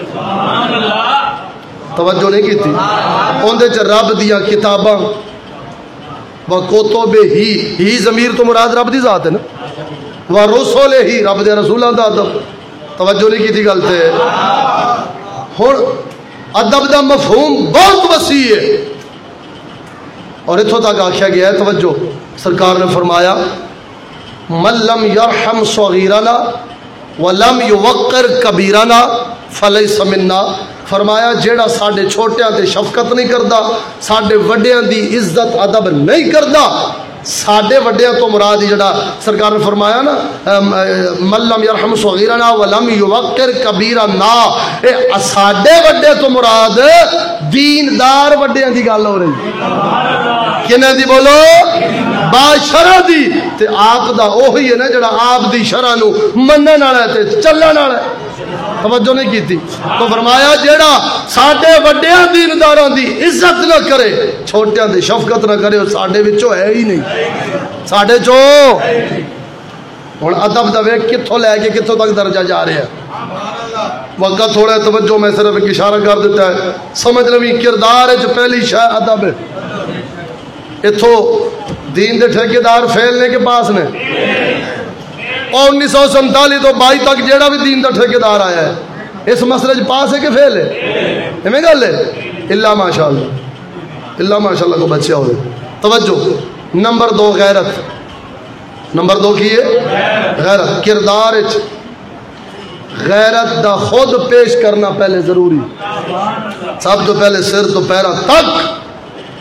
توجہ نہیں کی تھی. اندے چ رب دیا کتاباں و کتب ہی, ہی ضمیر تو مراد رب دی ذات ہے نا, و رسول ہی, رب دے رسولاں دا ادب. توجہ نہیں کی تھی گل تے. ہن ادب دا مفہوم بہت وسیع ہے, اور اتھوں تک آکھیا گیا ہے, توجہ, سرکار نے فرمایا من لم یرحم صغیرنا ولم یوقر کبیرنا فلیس منا. فرمایا جیڑا ساڈے چھوٹیاں تے شفقت نہیں کردا, ساڈے وڈیاں دی عزت ادب نہیں کردا, ساڈے وڈیاں تو مراد جڑا سرکار نے فرمایا نا من لم یرحم صغیرنا ولم یوقر کبیرنا, اے ساڈے وڈے تو مراد دیندار وڈیاں دی گل ہو رہی. کنے دی بولو؟ با شرع دی. تے آپ دا اوہی ہے نا جڑا آپ دی شرع نو منن والا تے چلن والا. توجہ نہیں کیتی. تو فرمایا جیڑا ساڈے وڈیاں دینداراں دی عزت نہ کرے, چھوٹیاں دی شفقت نہ کرے, ساڈے وچوں ہے ہی نہیں, ساڈے چوں. ہن ادب دا ویکھ کتھوں لے کے کتھوں تک درجہ جا رہا ہے. وقت تھوڑا توجہ, میں صرف ایک اشارہ کر دیتا ہے, سمجھ لوی کردار وچ پہلی شے ادب ہے. اتھوں دین دے ٹھیکیدار فیلنے کے پاس نے, اور انیس سو سنتالی تو بائی تک جیڑا بھی دین دا ٹھیکیدار آیا ہے اس مسئلے چ پاس ہے کہ فیل ہے؟ ایویں گل ہے؟ اللہ ماشاء اللہ, اللہ ماشاء اللہ کو بچیا ہوئے. توجہ, نمبر دو غیرت. نمبر دو کی ہے غیرت. کردار وچ غیرت دا خود پیش کرنا پہلے ضروری. سب تو پہلے سر تو پیرا تک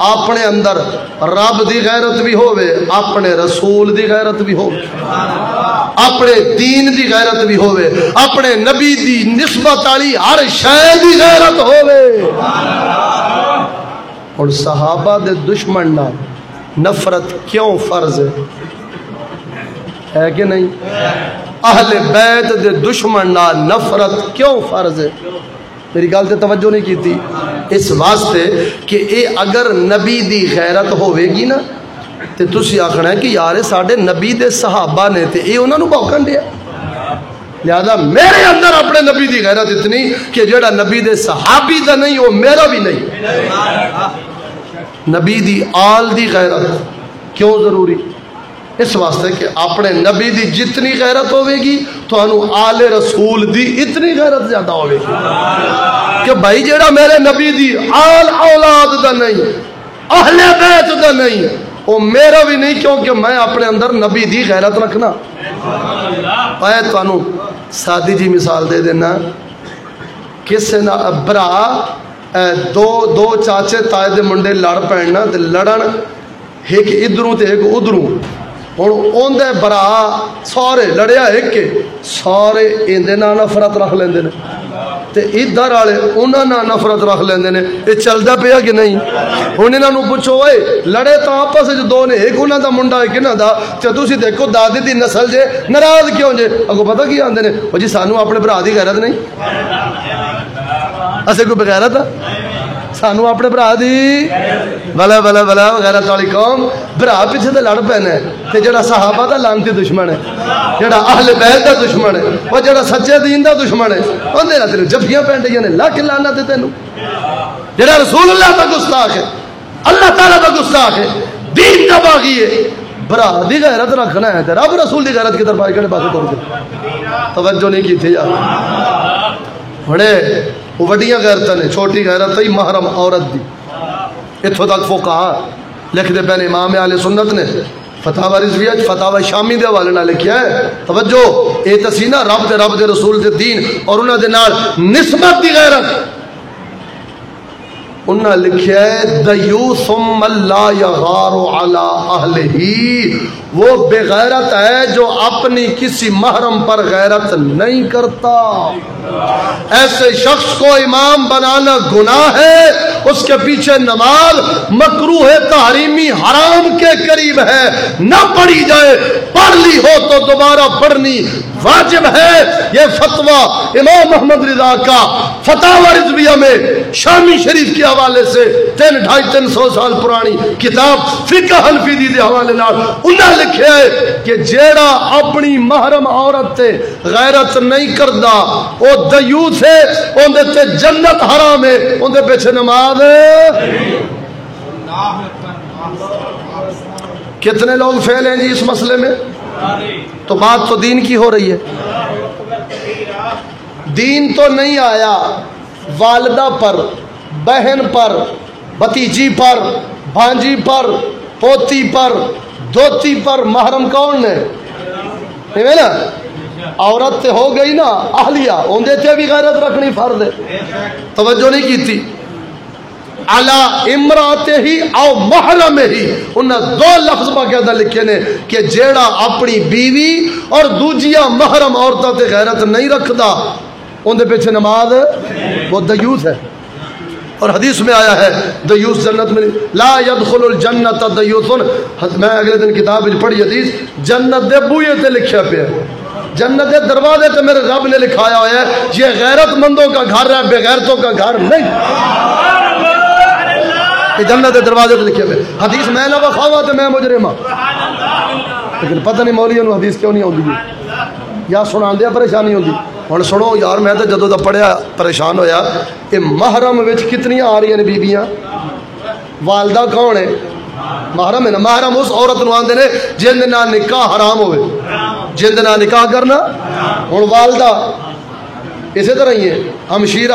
اپنے اندر رب دی غیرت بھی ہووے، اپنے رسول دی غیرت بھی ہووے، اپنے دین دی غیرت بھی ہووے، اپنے نبی دی نسبت والی ہر شے دی غیرت ہووے۔ اور صحابہ دے دشمن نال نفرت کیوں فرض ہے؟ ہے کہ نہیں؟ اہل بیت دے دشمن نال نفرت کیوں فرض ہے؟ میری گل تے توجہ نہیں کی تھی۔ اس واسطے کہ اے اگر نبی دی غیرت ہوئے گی نا تے تسی آکھنا ہے کہ یار ساڈے نبی دے صحابہ نے تے اے انہاں نوں بھوکن دیا، لہذا میرے اندر اپنے نبی دی غیرت اتنی کہ جڑا نبی دے صحابی دا نہیں وہ میرا بھی نہیں۔ نبی دی آل دی غیرت کیوں ضروری؟ اس واسطے کہ اپنے نبی دی جتنی غیرت ہوئے گی تو انہوں آل رسول دی اتنی غیرت زیادہ ہوئے گی کہ بھائی جیڑا میرے نبی دی آل اولاد دا نہیں، اہل بیت دا نہیں، وہ میرا بھی نہیں، کیونکہ میں اپنے اندر نبی دی غیرت رکھنا۔ پائے تو انہوں سادی جی مثال دے دینا، کس نہ برا دو دو چاچے تائے دے منڈے لڑ پہننا تے لڑن ایک ادھروں تے ایک ادھروں، اور اون دے برا سارے لڑیا ایک کے سارے ایندے نہ نفرت رکھ لیندے نے تے ادھر والے انہاں نہ نفرت رکھ لیندے نے۔ اے چلدا پیا کہ نہیں؟ ہن انہاں نوں پوچھو اے لڑے تو آپس وچ دو نے، ایک انہاں دا منڈا ایک انہاں دا، تے تسی دیکھو دادی دی نسل جے ناراض کیوں جے؟ اگوں پتہ کی آندے نے او جی سانو اپنے بھرا دی غیرت نہیں، اسے کوئی بغیرت سانو اپنے برا دی بلا بلا بلا غیرت والی قوم، برا پیچھے تے لڑ پینا تے جڑا صحابہ دا لعنتی دشمن ہے، جڑا اہل بیت دا دشمن ہے، او جڑا سچے دین دا دشمن ہے، اوندے نال تینوں جفیاں پینڈیاں نے، لاکھ لعنت تے تینوں۔ جڑا رسول اللہ دا گستاخ ہے، اللہ تعالی دا گستاخ ہے، دین دا باغی ہے، برا دی غیرت رکھنا ہے تے رب رسول دی غیرت کی طرف آئے کڑے پاسے ٹر گئے۔ توجہ نہیں کی تھی یار، بڑے وہ وڈیاں غیرتیں نے، چھوٹی غیرت ہی محرم عورت دی۔ اتھوں تک فقہا لکھ دے پہنے امام اہل سنت نے فتاوی رضویہ فتاوی شامی دے حوالے نال لکھیا ہے، توجہ اے تسی نا رب دے رب دے رسول دے دین اور انہاں دے نال نسبت دی غیرت، انہاں لکھیا ہے دیوث من لا یغار علی اہلہ، وہ بے غیرت ہے جو اپنی کسی محرم پر غیرت نہیں کرتا۔ ایسے شخص کو امام بنانا گناہ ہے، اس کے پیچھے نماز مکروہ تحریمی حرام کے قریب ہے، نہ پڑھی جائے، پڑھ لی ہو تو دوبارہ پڑھنی واجب ہے۔ یہ فتویٰ امام محمد رضا کا فتاوی رضویہ میں شامی شریف کے حوالے سے تین ڈھائی تین سو سال پرانی کتاب فقہ حنفی دی دے حوالے نال انہاں لکھیا ہے کہ جیڑا اپنی محرم عورت تے غیرت نہیں کردا او دیوث ہے، اون تے جنت حرام ہے، اون دے پیچھے نماز کتنے لوگ فیل ہیں جی اس مسئلے میں؟ تو بات تو دین کی ہو رہی ہے، دین تو نہیں آیا والدہ پر، بہن پر، بھتیجی پر، بھانجی پر، پوتی پر، دوتی پر محرم کون ہے نا؟ عورت تے ہو گئی نا اہلیہ، ان دیتے بھی غیرت رکھنی فرض ہے۔ توجہ نہیں کی تھی علی امراتے ہی او محرم ہی، انہاں دو لفظ باقاعدہ لکھے نے کہ جیڑا اپنی بیوی اور دوجیاں محرم عورتوں تے غیرت نہیں رکھدا ان دے پیچھے نماز وہ دیوث ہے۔ اور حدیث میں آیا ہے دیوث جنت میں لا يدخل الجنت دیوث، میں اگلے دن کتاب وچ پڑھی حدیث، جنت دے بوئے تے لکھیا پیا ہے، جنت دے دروازے تے میرے رب نے لکھایا ہوا ہے یہ غیرت مندوں کا گھر ہے، بے غیرتوں کا گھر نہیں۔ یہ جنت دے دروازے تے لکھیا پیا، حدیث میں نہ بخاوا تے میں مجرم ہاں، لیکن پتہ نہیں مولیاں نوں حدیث کیوں نہیں آندی یا سناندیا پریشانی ہوندی۔ ہن سنو یار، میں تو جدوں دا پڑھیا پریشان ہویا، یہ محرم وچ کتنی آ رہی ہیں بیبیاں، والدہ کون ہے؟ محرم ہے نا۔ محرم اس عورت نوں آندے نے جن دے نال نکاح حرام ہوئے، جن دے نال نکاح کرنا۔ ہن والدہ اسی طرح ہی ہے، ہمشیرہ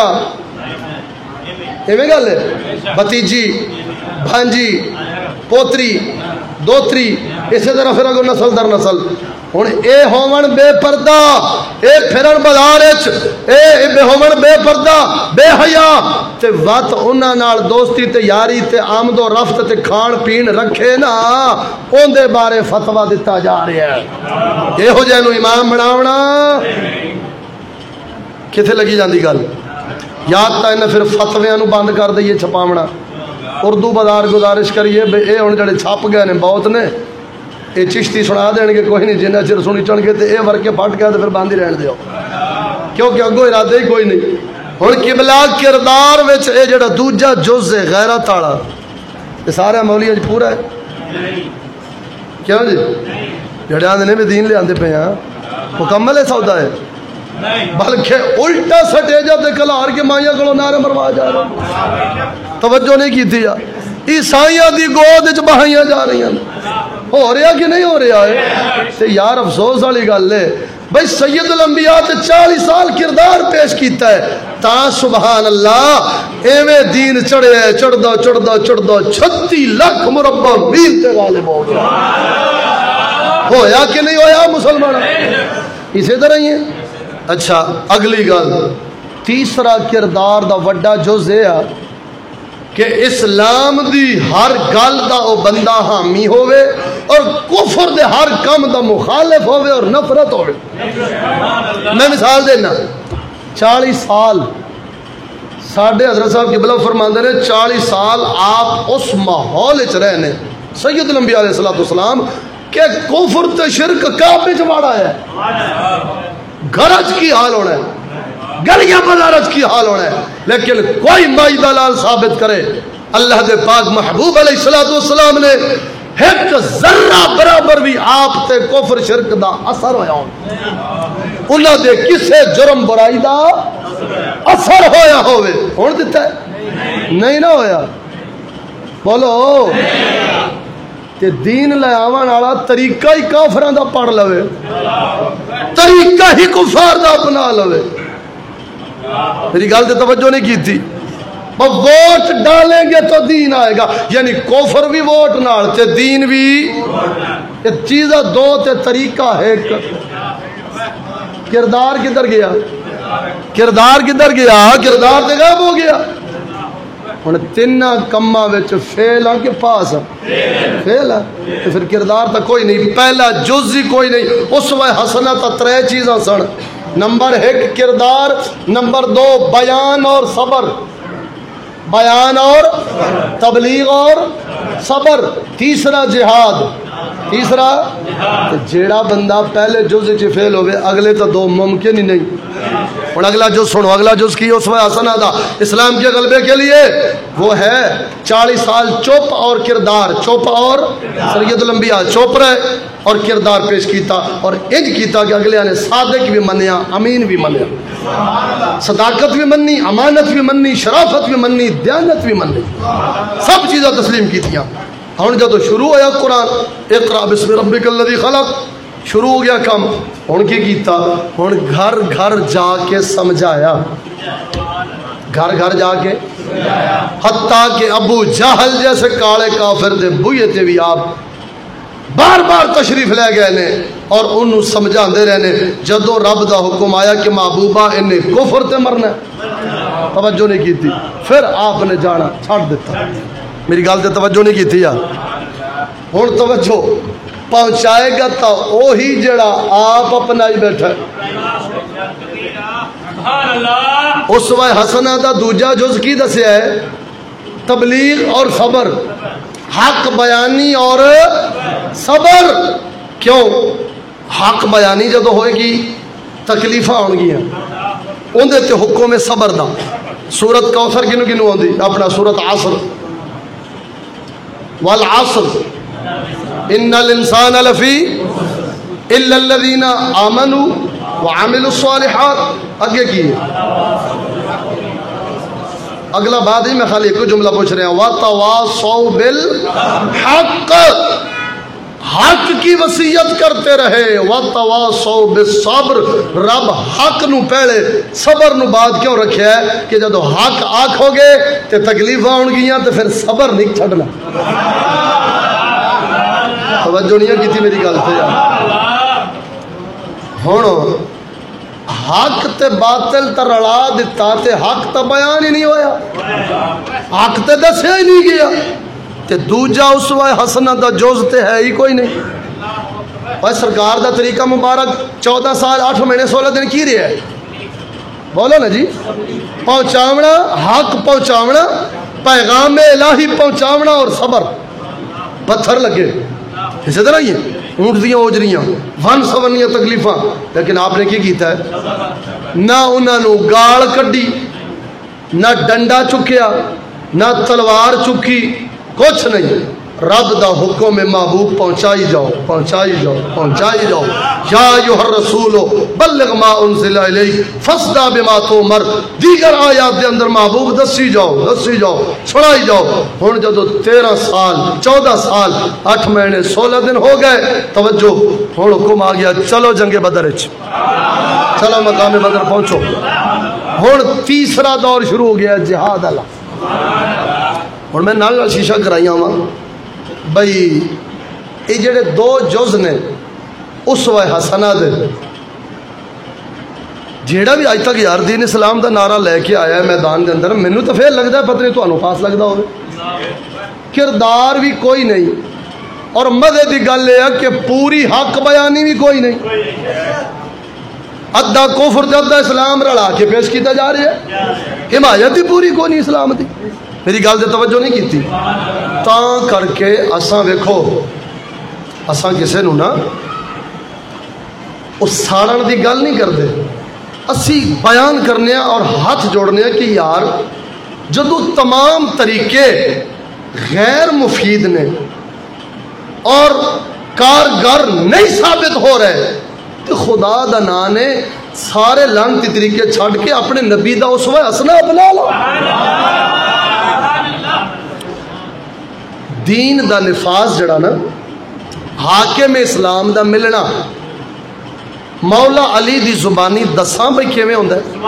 ایویں گل ہے، بھتیجی، بھانجی، پوتری، دوتری، اسی طرح پھر اگر نسل در نسل ہن اے ہون بے پردہ، اے پھرن بازار وچ، اے بے ہون بے پردہ بے حیا تے وت انہاں نال دوستی تے یاری تے آمد و رفت تے کھان پین رکھے نا، اون دے بارے فتوا دتا جا رہا ہے۔ یہو جے نو امام بناونا کتھے لگی جاندی گل؟ یاد تا انہیں پھر فتویاں نو بند کر دئیے چھپاونا۔ اردو بازار گزارش کریے بے اے ہن جڑے چھپ گئے نے بہت نے، اے چشتی سنا دین گے کوئی نہیں، جنہ چر سنی چن گے تے اے ورکے پھٹ گیا تے پھر بند ہی رہن دیو، کیونکہ اگوں ارادے ہی کوئی نہیں۔ ہن قبلہ کردار وچ اے جڑا دوجا جز ہے غیرت والا، یہ سارے مولیاں وچ پورا ہے کیوں جی؟ جڑے آندے نے بھی دین لے آندے پے ہاں، مکمل ہے سودا ہے، بلکہ الٹا سٹیجا تے کلار کے مائیاں کولوں نعرے مروا جا رہے، توجہ نہیں کیتی جا، عیسائیاں دی گود وچ بہائیاں جا رہی ہیں، ہو رہا کہ نہیں ہو رہا ہے؟ تے یار افسوس والی گل ہے بھئی سید الانبیاء تے چالیس سال کردار پیش کیتا ہے، تا سبحان اللہ ایویں دین چڑھے چڑھدا چڑھدا چڑھدا چھتی لاکھ مربع میل تے غالب ہو گیا۔ ہویا کہ نہیں ہویا مسلمان؟ اسی طرح ہی ہے۔ اچھا اگلی گل، تیسرا کردار دا وڈا جز ہے کہ اسلام دی ہر گل دا او بندہ حامی ہوئے اور کفر دے ہر کم دا مخالف ہوئے اور نفرت ہوئے۔ میں مثال دینا، چالیس سال ساڑھے حضرت صاحب قبلہ فرماندے نے، چالیس سال آپ اس ماحول وچ رہنے سید الانبیاء علیہ السلام کہ کفر تے شرک کعبے وچ واڑا ہے، گھرج کی حال ہونا ہے، گلیاں بازارج کی حال ہونا ہے، لیکن کوئی مائی دلال ثابت کرے اللہ دے پاک محبوب علیہ السلام نے ایک ذرہ برابر بھی آپ تے کفر شرک دا اثر ہویا ہوں، انہاں دے کسے جرم برائی دا اثر ہویا ہوئے ہون دیتا ہے نہیں نہ ہویا؟ بولو کہ دین لے آوان والا طریقہ ہی کافراں دا پڑھ لوے، طریقہ ہی کفار دا اپنا لوے۔ میری گل تے توجہ نہیں کی تھی، ووٹ ڈالیں گے تو دین آئے گا، یعنی کفر بھی ووٹ نال تے دین بھی، یہ چیزاں دو تے طریقہ ہے۔ کردار کدھر گیا؟ کردار کدھر گیا؟ کردار تے غائب ہو گیا۔ ہن تین کما وچ فیل آ کے پاس فیل ہے تو پھر کردار تا کوئی نہیں، پہلا جز ہی کوئی نہیں۔ اسوہ حسنہ تا ترے چیزاں سن، نمبر ایک کردار، نمبر دو بیان اور صبر، بیان اور تبلیغ اور صبر، تیسرا جہاد، تیسرا جیڑا بندہ پہلے جز چ فیل ہوئے اگلے تو دو ممکن ہی نہیں۔ اور اگلا جز سنو، اگلا جز کی اسوہ حسنہ دا اسلام کے غلبے کے لیے وہ ہے چالیس سال چپ اور کردار، چپ اور سید الانبیاء چپ رہے اور کردار پیش کیتا، اور انج کیتا کہ اگلے نے صادق بھی منیا، امین بھی منیا، صداقت بھی منی، امانت بھی منی، شرافت بھی منی، دیانت بھی منی، سب چیزیں تسلیم کیتیاں۔ ہن جدو شروع ہویا قرآن اقرأ بسم ربک الذی خلق، شروع ہو گیا کام، ہن کی کیتا؟ ہن گھر گھر جا کے سمجھایا، گھر گھر جا کے، حتیٰ کہ ابو جہل جیسے کالے کافر دے بوئے تے بھی آپ بار بار تشریف لے گئے نے اور انہوں سمجھا دے رہنے، جدو رب دا حکم آیا کہ محبوبہ انہیں کفر تے مرنا ہے، توجہ نہیں کی تھی، پھر آپ نے جانا چھاڑ دیتا۔ میری گل تے توجہ نہیں کی تھی یار، ہن توجہ پہنچائے گا تا وہی جڑا آپ اپنا ہی بیٹھا ہے۔ اسوہ حسنہ دا دوجا جز کی دسیا ہے؟ تبلیغ اور صبر، حق بیانی اور صبر۔ کیوں؟ حق بیانی جدو ہوئے گی تکلیفہ ہون گیا، اندھے تے حکم میں صبر دا۔ سورت کوثر کنو کنو ہوندی؟ اپنا سورت عصر، والعصر ان الانسان لفی الا الذین آمنوا وعملوا الصالحات۔ اگے کی اگلا بعد ہی میں خالی ایک جملہ پوچھ رہے ہیں، وَتَوَاصَوْا بِالْحَقِّ، حق کی وصیت کرتے رہے، وَتَوَاصَوْا بِالصَّبْرِ، رب حق نو پہلے صبر نو بعد کیوں رکھیا ہے کہ جدو حق آکھو گے تے تکلیفاں ہون گیاں تے پھر صبر نہیں چھڑنا۔ توجہ نہیں کی تھی میری گل تے یار، ہوں حق تے باطل تے رلا دیتا تے حق تے بیان ہی نہیں ہویا، حق تے دسیا ہی نہیں گیا، تے دوجا اسوہ حسنہ دا جز تے ہے ہی کوئی نہیں۔ اور سرکار دا طریقہ مبارک چودہ سال آٹھ مہینے سولہ دن کی رہے ہے، بولو نا جی، پہنچاونا حق پہنچاونا، پیغام الہی پہنچاونا اور صبر، پتھر لگے اسے طرح ہی اونٹ دیاں اوجریاں ون سونیاں تکلیفاں، لیکن آپ نے کی کیتا ہے؟ نہ انہاں نو گال کڈی، نہ ڈنڈا چکیا، نہ تلوار چکی، کچھ نہیں، رب دا حکم محبوب پہنچائی جاؤ پہنچائی جاؤ پہنچائی جاؤ۔ یا ایھا الرسول بلغ ما انزل الیک فاصدع بما تؤمر، دیگر آیات دے اندر محبوب دسی جاؤ دسی جاؤ چھڑائی جاؤ۔ ہن جدو تیرہ سال چودہ سال آٹھ مہینے سولہ دن ہو گئے، توجہ ہن حکم آ گیا چلو جنگ بدر وچ، چلو مقام بدر پہنچو۔ ہن تیسرا دور شروع ہو گیا جہاد والا۔ ہن میں نال شیشہ کرائیاں وا بھئی یہ جڑے دو جز نے اسوہ حسنہ دے، جیڑا بھی آج تک یار دین اسلام دا نعرہ لے کے آیا ہے میدان دے اندر، مینوں تو پھر لگتا ہے پتہ نہیں تانوں خاص لگتا ہوگا، کردار بھی کوئی نہیں، اور مزے دی گل یہ ہے کہ پوری حق بیانی بھی کوئی نہیں، ادھا کفر تے ادھا اسلام رلا کے پیش کیتا جا رہا ہے، حمایت ہی پوری کوئی نہیں اسلام دی۔ میری گل سے توجہ نہیں کیتی، تاں کر کے اساں ویکھو اساں کسے نو نا اس ساڑن دی گل نہیں کرتے، اسی بیان کرنے اور ہاتھ جوڑنے کہ یار جدو تمام طریقے غیر مفید نے اور کارگر نہیں ثابت ہو رہے تو خدا دا نا نے سارے لعنتی طریقے چھڑ کے اپنے نبی دا اسوہ حسنہ اپنا لو۔ دین دا نفاذ جڑا نا حاکم اسلام دا ملنا، مولا علی دی زبانی دساں بھئی کیویں ہوندا ہے،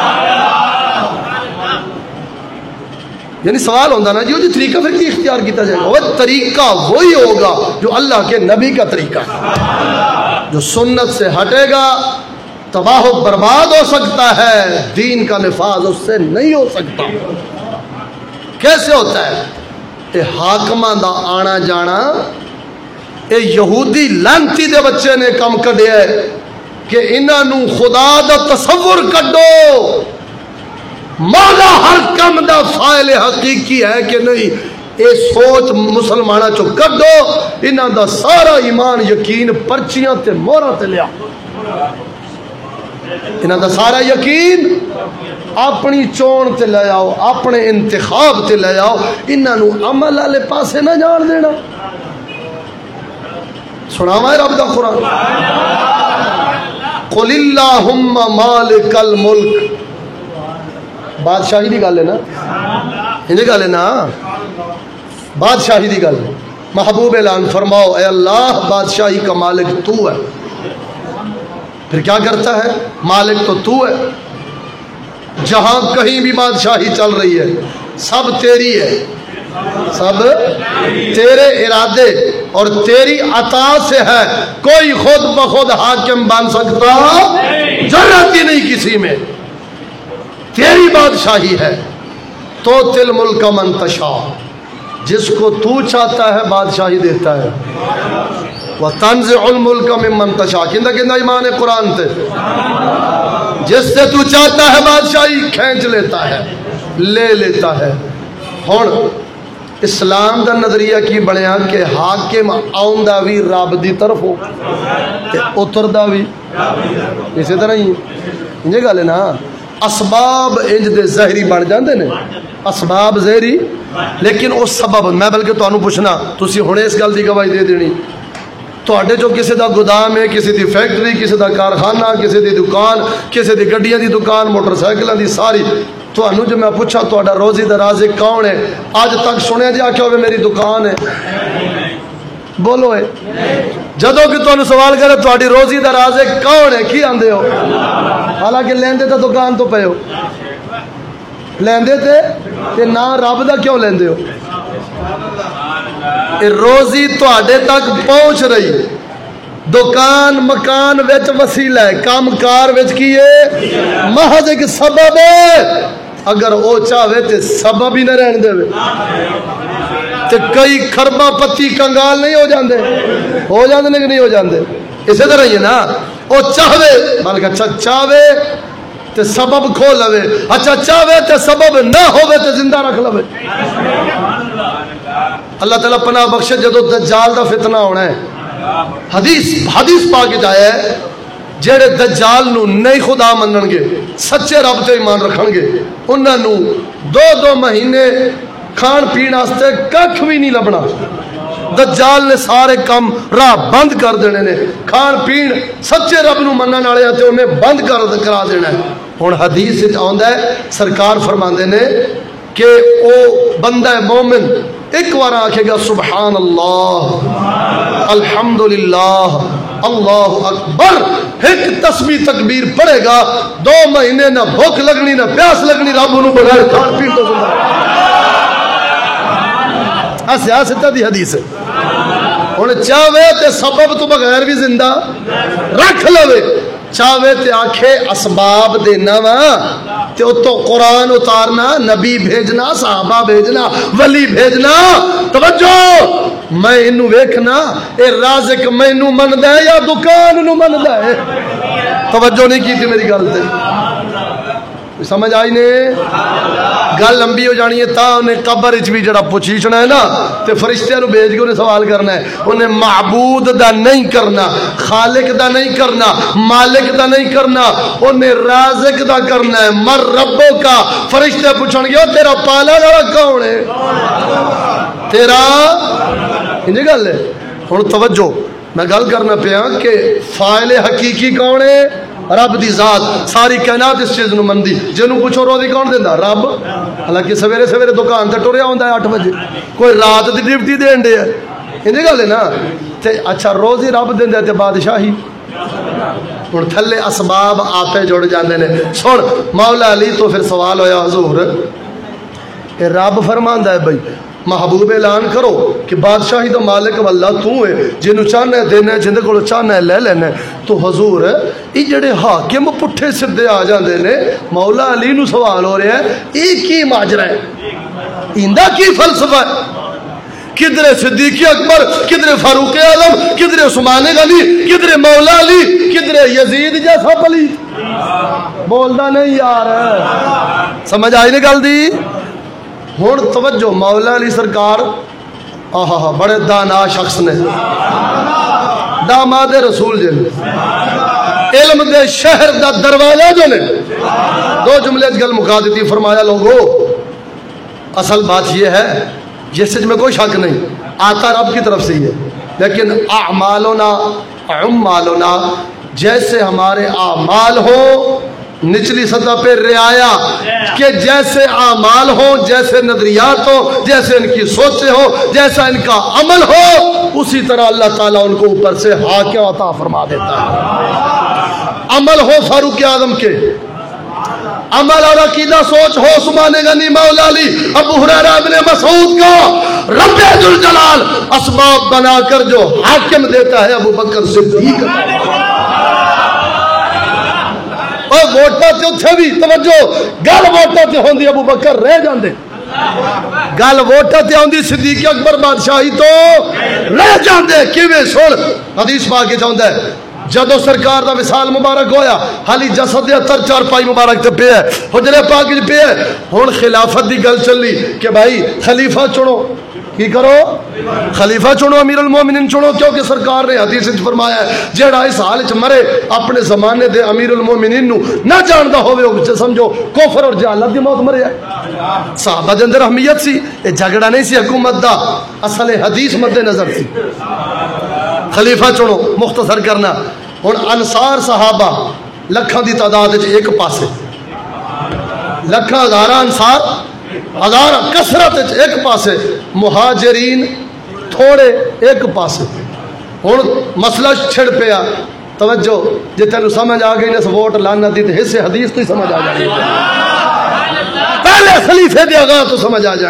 یعنی سوال ہوندہ نا جی وہ طریقہ پھر کی اختیار کیتا جائے گا؟ وہ طریقہ وہی ہوگا جو اللہ کے نبی کا طریقہ ہے، جو سنت سے ہٹے گا تباہ و برباد ہو سکتا ہے، دین کا نفاذ اس سے نہیں ہو سکتا۔ کیسے ہوتا ہے؟ اے حاکمہ دا آنا جانا، اے یہودی لعنتی دے بچے نے کم کڈیا ہے کہ انہاں نو خدا دا تصور کڈو، مولا ہر کم دا فاعل حقیقی ہے کہ نہیں، اے سوچ مسلمانہ چو کڈو، انہاں دا سارا ایمان یقین پرچیاں تے مورا تے لیا، انہاں دا سارا یقین اپنی چون تے لے آؤ، اپنے انتخاب تے لے آؤ، انہاں نو عمل والے پاسے نہ جان دینا۔ سناواں رب دا قرآن، قل اللہم مالک الملک، بادشاہی دی گل ہے نا، انہیں گل ہے نا، بادشاہی دی گل ہے، محبوب اعلان فرماؤ اے اللہ بادشاہی کا مالک تو ہے۔ پھر کیا کرتا ہے؟ مالک تو تو ہے، جہاں کہیں بھی بادشاہی چل رہی ہے سب تیری ہے، سب تیرے ارادے اور تیری عطا سے ہے، کوئی خود بخود حاکم بن سکتا ضرورت ہی نہیں کسی میں، تیری بادشاہی ہے۔ تو تل ملک من تشاء، جس کو تو چاہتا ہے بادشاہی دیتا ہے، وَتَنزِعُ الْمُلْكَ مِمَّن تَشَاءُ، کندہ کندہ ایمان قرآن تے، جس سے تو چاہتا ہے بادشاہی کھینچ لیتا ہے، لے لیتا ہے۔ ہون اسلام دا نظریہ کی بڑھیا کہ حاکم آؤندہ بھی رب دی طرف ہو تے اتردہ بھی اسی طرح ہی انجھے گا لینا، اسباب انج دے زہری بڑھ جاندے نے، اسباب زہری، لیکن اس سبب میں بلکہ تو انہوں پوچھنا تسی ہونے اس گل دی گواہی دے دینی، تو اڈے جو کسی دا گودام ہے، کسی دی فیکٹری، کسی دا کارخانہ، کسی دی دکان، کسی دی گڈیاں دی دکان، موٹر سائیکلاں دی ساری، تو انہوں جو میں پوچھا تو اڈا روزی دا رازق کون ہے؟ آج تک سنے جی آکھیا ہوئے میری دکان ہے، بولو ہے جدو کہ تو انہوں سوال کرے تو اڈی روزی دا رازق کون ہے؟ کی آندے ہو؟ حالانکہ لیندے تا دکان تو پہ ہو، لیندے تے تے نا رب دا کیوں لیندے ہو؟ روزی تو آڈے تک پہنچ رہی ہے، دکان مکان وچ وسیلہ ہے، کام کار وچ کی ہے محض ایک سبب ہے. اگر او چاہے تے سبب ہی نہ رہن دے تے کئی خربہ پتی کنگال نہیں ہو جاندے، ہو جاندے کہ نہیں ہو جاندے. اسی طرح ہی ہے نا، او چاہے بلکہ اچھا چاہے تے سبب کھو لوے، اچھا چاہے تے سبب نہ ہوئے تے زندہ رکھ لوے. اللہ تعالیٰ پناہ بخشے جدو دجال دا فتنہ ہونا ہے. حدیث حدیث پاک آیا ہے جڑے دجال نو نہیں خدا منن گے، سچے رب تے ایمان رکھن گے، انہاں نو دو دو مہینے کھان پین واسطے ککھ بھی نہیں لبنا. دجال نے سارے کام راہ بند کر دینے نے، کھان پین سچے رب نو منن والے تے انہیں بند کر کرا دینا ہے. ہن حدیث وچ آندا ہے سرکار فرماندے نے کہ او بندہ مومن ایک بار آکھے گا سبحان اللہ الحمدللہ اللہ اکبر، ایک تسبیح تکبیر پڑھے گا، دو مہینے نہ بھوک لگنی نہ پیاس لگنی، رب انہوں بغیر کھان پین تو زندہ. ایسے ایسے دی حدیث ہے. ہن چاہے تے سبب تو بغیر بھی زندہ رکھ لوے، چاہے تے آکھے اسباب دینا وا تے اتو قرآن اتارنا، نبی بھیجنا، صحابہ بھیجنا، ولی بھیجنا. توجہ، میں انہوں ویکھنا اے رازق میں انہوں مندہ ہے یا دکان انہوں مندہ ہے. توجہ نہیں کی تھی میری گل تے، سمجھ آئی نے؟ گل لمبی ہو جانی ہے تا انہیں قبر اچ بھی جڑا پوچھیشنا ہے نا تے فرشتیاں نو بھیج کے انہیں سوال کرنا ہے. انہیں معبود دا نہیں کرنا، خالق دا نہیں کرنا، مالک دا نہیں کرنا، انہیں رازق دا کرنا ہے. مر ربوں کا، فرشتے پوچھن گے تیرا پالا جڑا کون ہے؟ تیرا انجھے گل ہے. ہن توجہ، میں گل کرنا پیا کہ فاعل حقیقی کون ہے؟ رب دی ذات. ساری کائنات اس چیز نو مندی. جنوں پوچھو روزی کون دیندا؟ رب. حالانکہ سویرے سویرے دکان تے ٹریا ہوندا ہے آٹھ بجے، کوئی رات دی ڈیوٹی دین دے ہے. انجی گل ہے نا. تے اچھا روزی رب دیندا تے بادشاہی. ہن تھلے اسباب آپے جڑ جاندے نے. سن مولا علی تو پھر سوال ہویا حضور اے رب فرماندا ہے بھائی محبوب اعلان کرو کہ بادشاہی تو مالک واللہ تو ہے، جنہوں چاہنا ہے دینا ہے، جندے کو چاہنا ہے لے لینا ہے. تو حضور یہ جڑے حاکم پٹھے سدھے آ جاندے نے، مولا علی نو سوال ہو رہا ہے یہ کی ماجرا ہے، ایندا کی فلسفہ ہے؟ کدھر صدیق اکبر، کدھر فاروق اعظم، کدھر عثمان غنی، کدھر مولا علی، کدھر یزید جیسا پلی. بولدا نہیں یار، سمجھ آئی نہیں گل دی؟ ہون توجہ، مولا علی سرکار آہا بڑے دانا شخص نے، داماد رسول جن، علم دے شہر دا دروازہ جو نے. دو جملے گل مکا دیتی، فرمایا لوگو اصل بات یہ ہے، یہ سچ میں کوئی شک نہیں، آتا رب کی طرف سے ہی ہے، لیکن اعمالنا عمالنا، جیسے ہمارے اعمال ہو نچلی سطح پہ رعایا کہ جیسے اعمال ہو، جیسے نظریات ہو، جیسے ان کی سوچیں ہو، جیسا ان کا عمل ہو، اسی طرح اللہ تعالیٰ ان کو اوپر سے حاکم عطا فرما دیتا ہے. عمل ہو فاروق اعظم کے، عمل اور عقیدہ سوچ ہو عثمان غنی، مولا علی، ابو ہریرہ، ابن مسعود کا، رب ذوالجلال اسباب بنا کر جو حاکم دیتا ہے ابو بکر صدیق. اور ووٹا تے اتھے بھی توجہ، گل ووٹا تے ہوندی ابو بکر رہ جاندے، گل ووٹا تے ہوندی صدیق اکبر بادشاہی تو رہ جاندے. کیویں؟ سن حدیث پاک وچ آندا ہے جدو سرکار دا وصال مبارک ہویا، حالی جسد دے اتر چار پائی مبارک تے پیا ہے، حجرے پاک وچ پیا ہے. ہن خلافت دی گل چلی کہ بھائی خلیفہ چنو، کی کرو؟ خلیفہ چنو، امیر المومنین چنو، کیونکہ سرکار نے حدیث وچ فرمایا ہے جیڑا اس حال وچ مرے اپنے زمانے دے امیر المومنین نو نہ جاندا ہوے، او سمجھو کفر اور جہالت دی موت مریا. صحابہ دے اندر اہمیت سی، اے جھگڑا نہیں سی حکومت دا، اصل حدیث مد نظر سی. خلیفہ چنو، مختصر کرنا. ہن انصار صحابہ لکھاں دی تعداد وچ ایک پاسے، لکھاں ہزاراں انصار، ہزار کثرت ایک پاسے، مہاجرین تھوڑے ایک پاسے. ہن مسئلہ چھڑ پیا. توجہ، جے تینوں سمجھ آ گئی نس ووٹ لانا دی تے حصے حدیث تو ہی سمجھ آ جانی، پہلے خلیفے دی اگاں تو سمجھ آ جانی.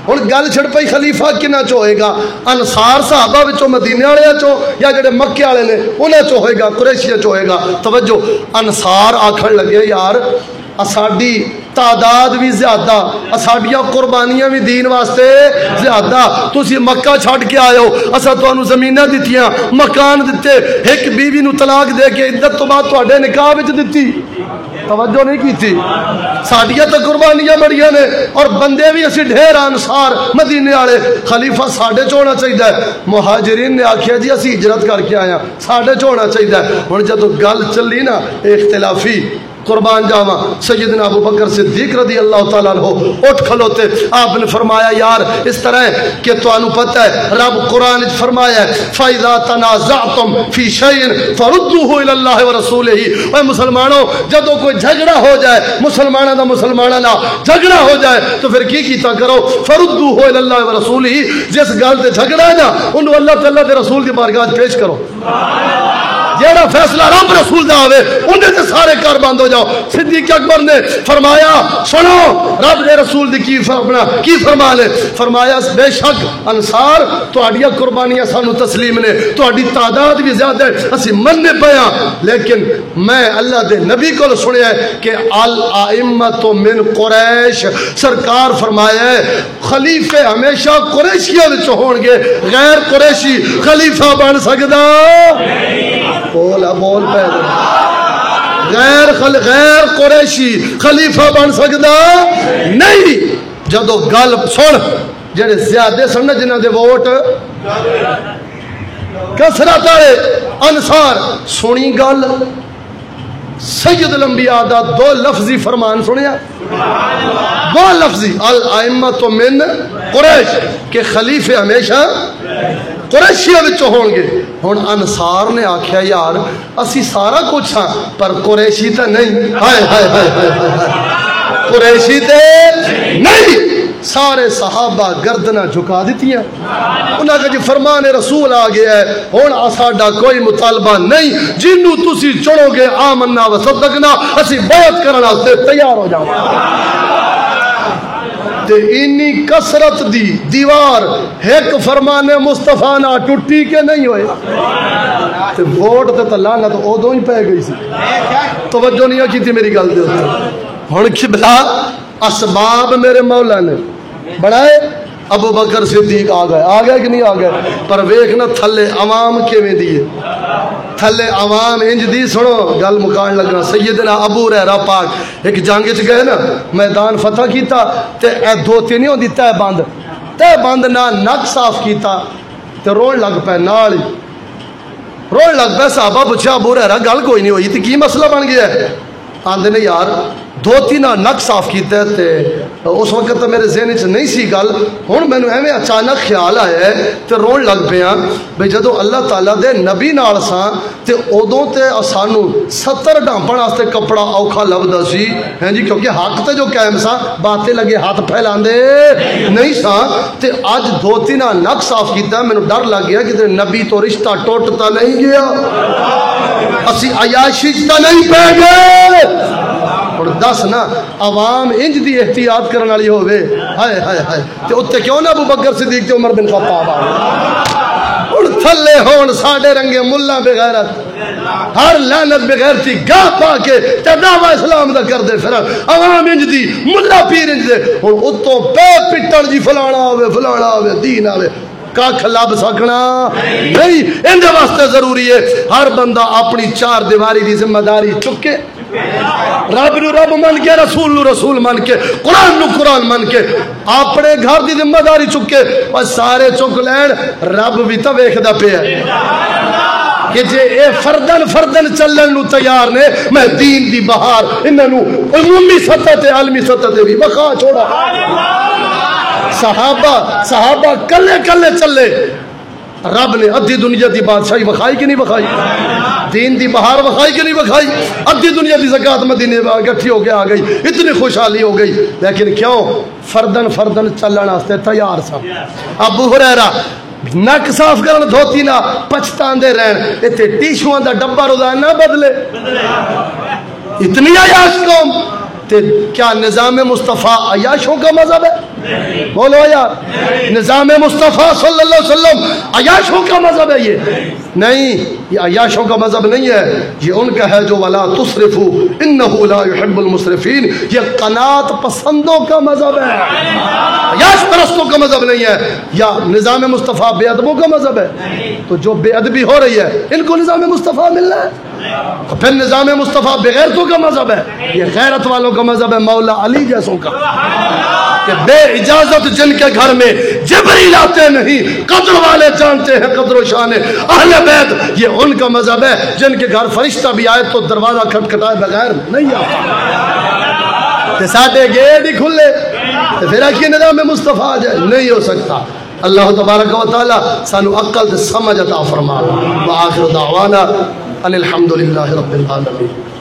ہوں گل چھڑ پئی خلیفہ کنہ چ ہوئے گا؟ انصار صحابہ وچوں مدینے والے چوں یا جڑے مکے والے نے انہاں چ ہوئے گا، قریشیاں چ ہوئے گا؟ توجہ، انصار آکھن لگے یار اساڈی تعداد بھی زیادہ، اساڈیاں قربانیاں بھی دین واسطے زیادہ، تسی مکہ چھڈ کے آئے ہو، اسا تانوں زمیناں دتیاں، مکان دتے، ایک بیوی نو طلاق دے کے عدت تو بعد تواڈے نکاح وچ دتی، توجہ نہیں کی تھی؟ ساڈیاں تو قربانیاں بڑیاں نے اور بندے بھی اسی ڈھیر انصار مدینے والے، خلیفہ ساڈے چ ہونا چاہیے۔ مہاجرین نے آکھیا جی اسی ہجرت کر کے آیا، ساڈے چ ہونا چاہیے۔ ہن جدوں گل چلی نا اختلافی، قربان جاواں سیدنا ابو بکر صدیق رضی اللہ تعالیٰ عنہ اٹھ کھلوتے، آپ نے فرمایا یار اس طرح ہے کہ تانوں پتہ ہے رب قرآن وچ فرمایا ہے فَإِذَا تَنَازَعْتُمْ فِي شَيْءٍ فَرُدُّوهُ إِلَى اللَّهِ وَرَسُولِهِ۔ اے مسلمانوں جدوں کوئی جھگڑا ہو جائے، مسلمانوں دا مسلمانوں نال جھگڑا ہو جائے تو پھر کی کیتا کرو؟ فَرُدُّوهُ إِلَى اللَّهِ وَرَسُولِهِ، جس گل تے جھگڑا ہے نا اونوں اللہ تعالیٰ دے رسول دی بارگاہ وچ پیش کرو، جیڑا فیصلہ رب رسول دا آوے اندے تے سارے کار بند ہو جاؤ۔ صدیق اکبر نے فرمایا سنو رب دے رسول دی کی فرمایا کی فرمان ہے؟ فرمایا بے شک انصار تہاڈیاں قربانیاں سانو تسلیم نے، تہاڈی تعداد بھی زیادہ ہے، اسی مننے پیاں، لیکن میں اللہ دے نبی کو سنیا ہے کہ الائمۃ من قریش، سرکار فرمایا ہے خلیفے ہمیشہ قریشیوں وچ ہون گے، غیر قریشی خلیفہ بن سکدا بولا بول پہ غیر خل غیر قریشی خلیفہ بن سکدا نہیں۔ جدو گل سن جڑے زیادہ سن جنہاں دے ووٹ کثرت والے انصار، سنی گل سید الانبیاء دا دو لفظی فرمان سنیا، دو لفظی الائمۃ من قریش کہ خلیفے ہمیشہ قریشیاں وچوں ہون گے۔ ہن انصار نے آکھیا یار اسی سارا کچھ ہاں پر قریشی تے نہیں، ہائے ہائے ہائے ہائے قریشی تے نہیں۔ سارے صحابہ گردناں جھکا دیتیاں، انہاں کہ جی فرمان رسول آ گیا ہے، ہن ساڈا کوئی مطالبہ نہیں، جنوں تسی چنو گے آمنا و صدقنا اسی بیعت کرن واسطے تیار ہو جاؤ۔ تے انی کثرت دی دیوار ایک فرمان مصطفیٰ نہ ٹوٹی کے نہیں ہوئے، تے ووٹ تے تے لعنت اودوں ہی پے گئی سی، توجہ نہیں کی تھی میری گل دے اوتے۔ ہن قبلہ اسباب میرے مولا نے بڑھائے، ابو بکر صدیق آ گئے، آ گئے کہ نہیں آ گئے، پر ویکھنا تھلے عوام کیویں دیے، تھلے عوام انج دی، سنو گل مکان لگنا۔ سیدنا ابو ہریرہ پاک ایک جنگ وچ گئے نا، میدان فتح کیتا تے اے دو تین ہوندی تے بند تے بند نہ نک صاف کیتا تے رون لگ پے، نال ہی رون لگ پے۔ صحابہ پوچھا ابو ہریرہ گل کوئی نہیں ہوئی تے کی مسئلہ بن گیا ہے؟ آندے نے یار دو تین نک صاف کیتے تے اس وقت تو میرے ذہن چ نہیں سی گل، ہن مینوں ایویں اچانک خیال آیا ہے تے رون لگ پیا بھئی جدوں اللہ تعالیٰ دے نبی نال ساں تے ادوں تے سانوں ستر ڈھانپن واسطے کپڑا اوکھا لبدا سی، ہیں جی کیونکہ حق تے جو قائم سا باتے لگے ہاتھ پھیلاندے نہیں سا، تے اج دو تین نک صاف کیتا مینوں ڈر لگ گیا کہ نبی تو رشتہ ٹوٹتا نہیں گیا، اسی عیاشی تے نہیں پے گئے۔ اور دس نا عوام انج دی احتیاط کرنے والی ہوئے، ہائے ہائے ہائے تے اتے کیوں نہ ابو بکر صدیق تے عمر بن خطاب آ اور تھلے ہون ساڈے رنگے ملا بغیرت ہر لعنت بغیرتی گاہ پا کے تے دعوی اسلام دا کر دے، پھر عوام انج دی ملا پیر انج دے، ہن اتوں پے پٹن جی فلانا آوے فلانا آوے دین آوے، کھ لب سکنا نہیں۔ اندے واسطے ضروری ہے ہر بندہ اپنی چار دیواری دی ذمہ داری چکے، رب نو رب من کے، رسول نو رسول من کے، قرآن نو قرآن من کے، اپنے گھر دی ذمہ داری چکے اور سارے چک لین۔ رب بھی تو ویکھدا پیا کہ جے اے فردن فردن چلن نو تیار نے، میں دین دی بہار انہاں نو عمومی سطح تے عالمی سطح تے بھی بخا چھوڑا۔ صحابہ صحابہ کلے کلے چلے، رب نے ادھی دنیا دی بادشاہی بخائی کہ نہیں بخائی، دین دی بہار بخائی کہ نہیں بخائی، ادھی دنیا دی زکات مدینے میں اکٹھی ہو کے آ گئی، اتنی خوشحالی ہو گئی، لیکن کیوں؟ فردن فردن چلن واسطے تیار سا۔ ابو ہریرہ نک صاف کرن دھوتی نہ پچھتاندے رہن، ایتھے ٹیشواں دا ڈبہ روزانہ بدلے، اتنی عیاش قوم تے کیا نظام مصطفیٰ عیاشوں کا مذہب ہے؟ بولو یار، نظام مصطفیٰ صلی اللہ علیہ وسلم عیاشوں کا مذہب ہے یہ نہیں، یہ عیاشوں کا مذہب نہیں ہے، یہ ان کا ہے جو ولا تسرفوا انہ لا يحب المسرفین، یہ قناعت پسندوں کا مذہب ہے، عیاش پرستوں کا مذہب نہیں ہے۔ یا نظام مصطفیٰ بے ادبوں کا مذہب ہے، تو جو بے ادبی ہو رہی ہے ان کو نظام مصطفیٰ ملنا ہے۔ تو پھر نظام مصطفیٰ بے غیرتوں کا مذہب ہے، یہ غیرت والوں کا مذہب ہے، مولا علی جیسوں کا، کہ بے اجازت جن کے گھر میں جبریل آتے نہیں، قدر والے جانتے ہیں قدر و شان اہل بیت، یہ ان کا مذہب ہے جن کے گھر فرشتہ بھی آئے تو دروازہ کھٹکھٹائے بغیر نہیں آتا، کہ ساٹھے گیٹ ہی کھلے تو پھر آخی نظام مصطفیٰ آ جائے، نہیں ہو سکتا۔ اللہ تبارک و تعالی سانو عقل تے سمجھ عطا فرما، وآخر دعوانا ان الحمدللہ رب العالمین۔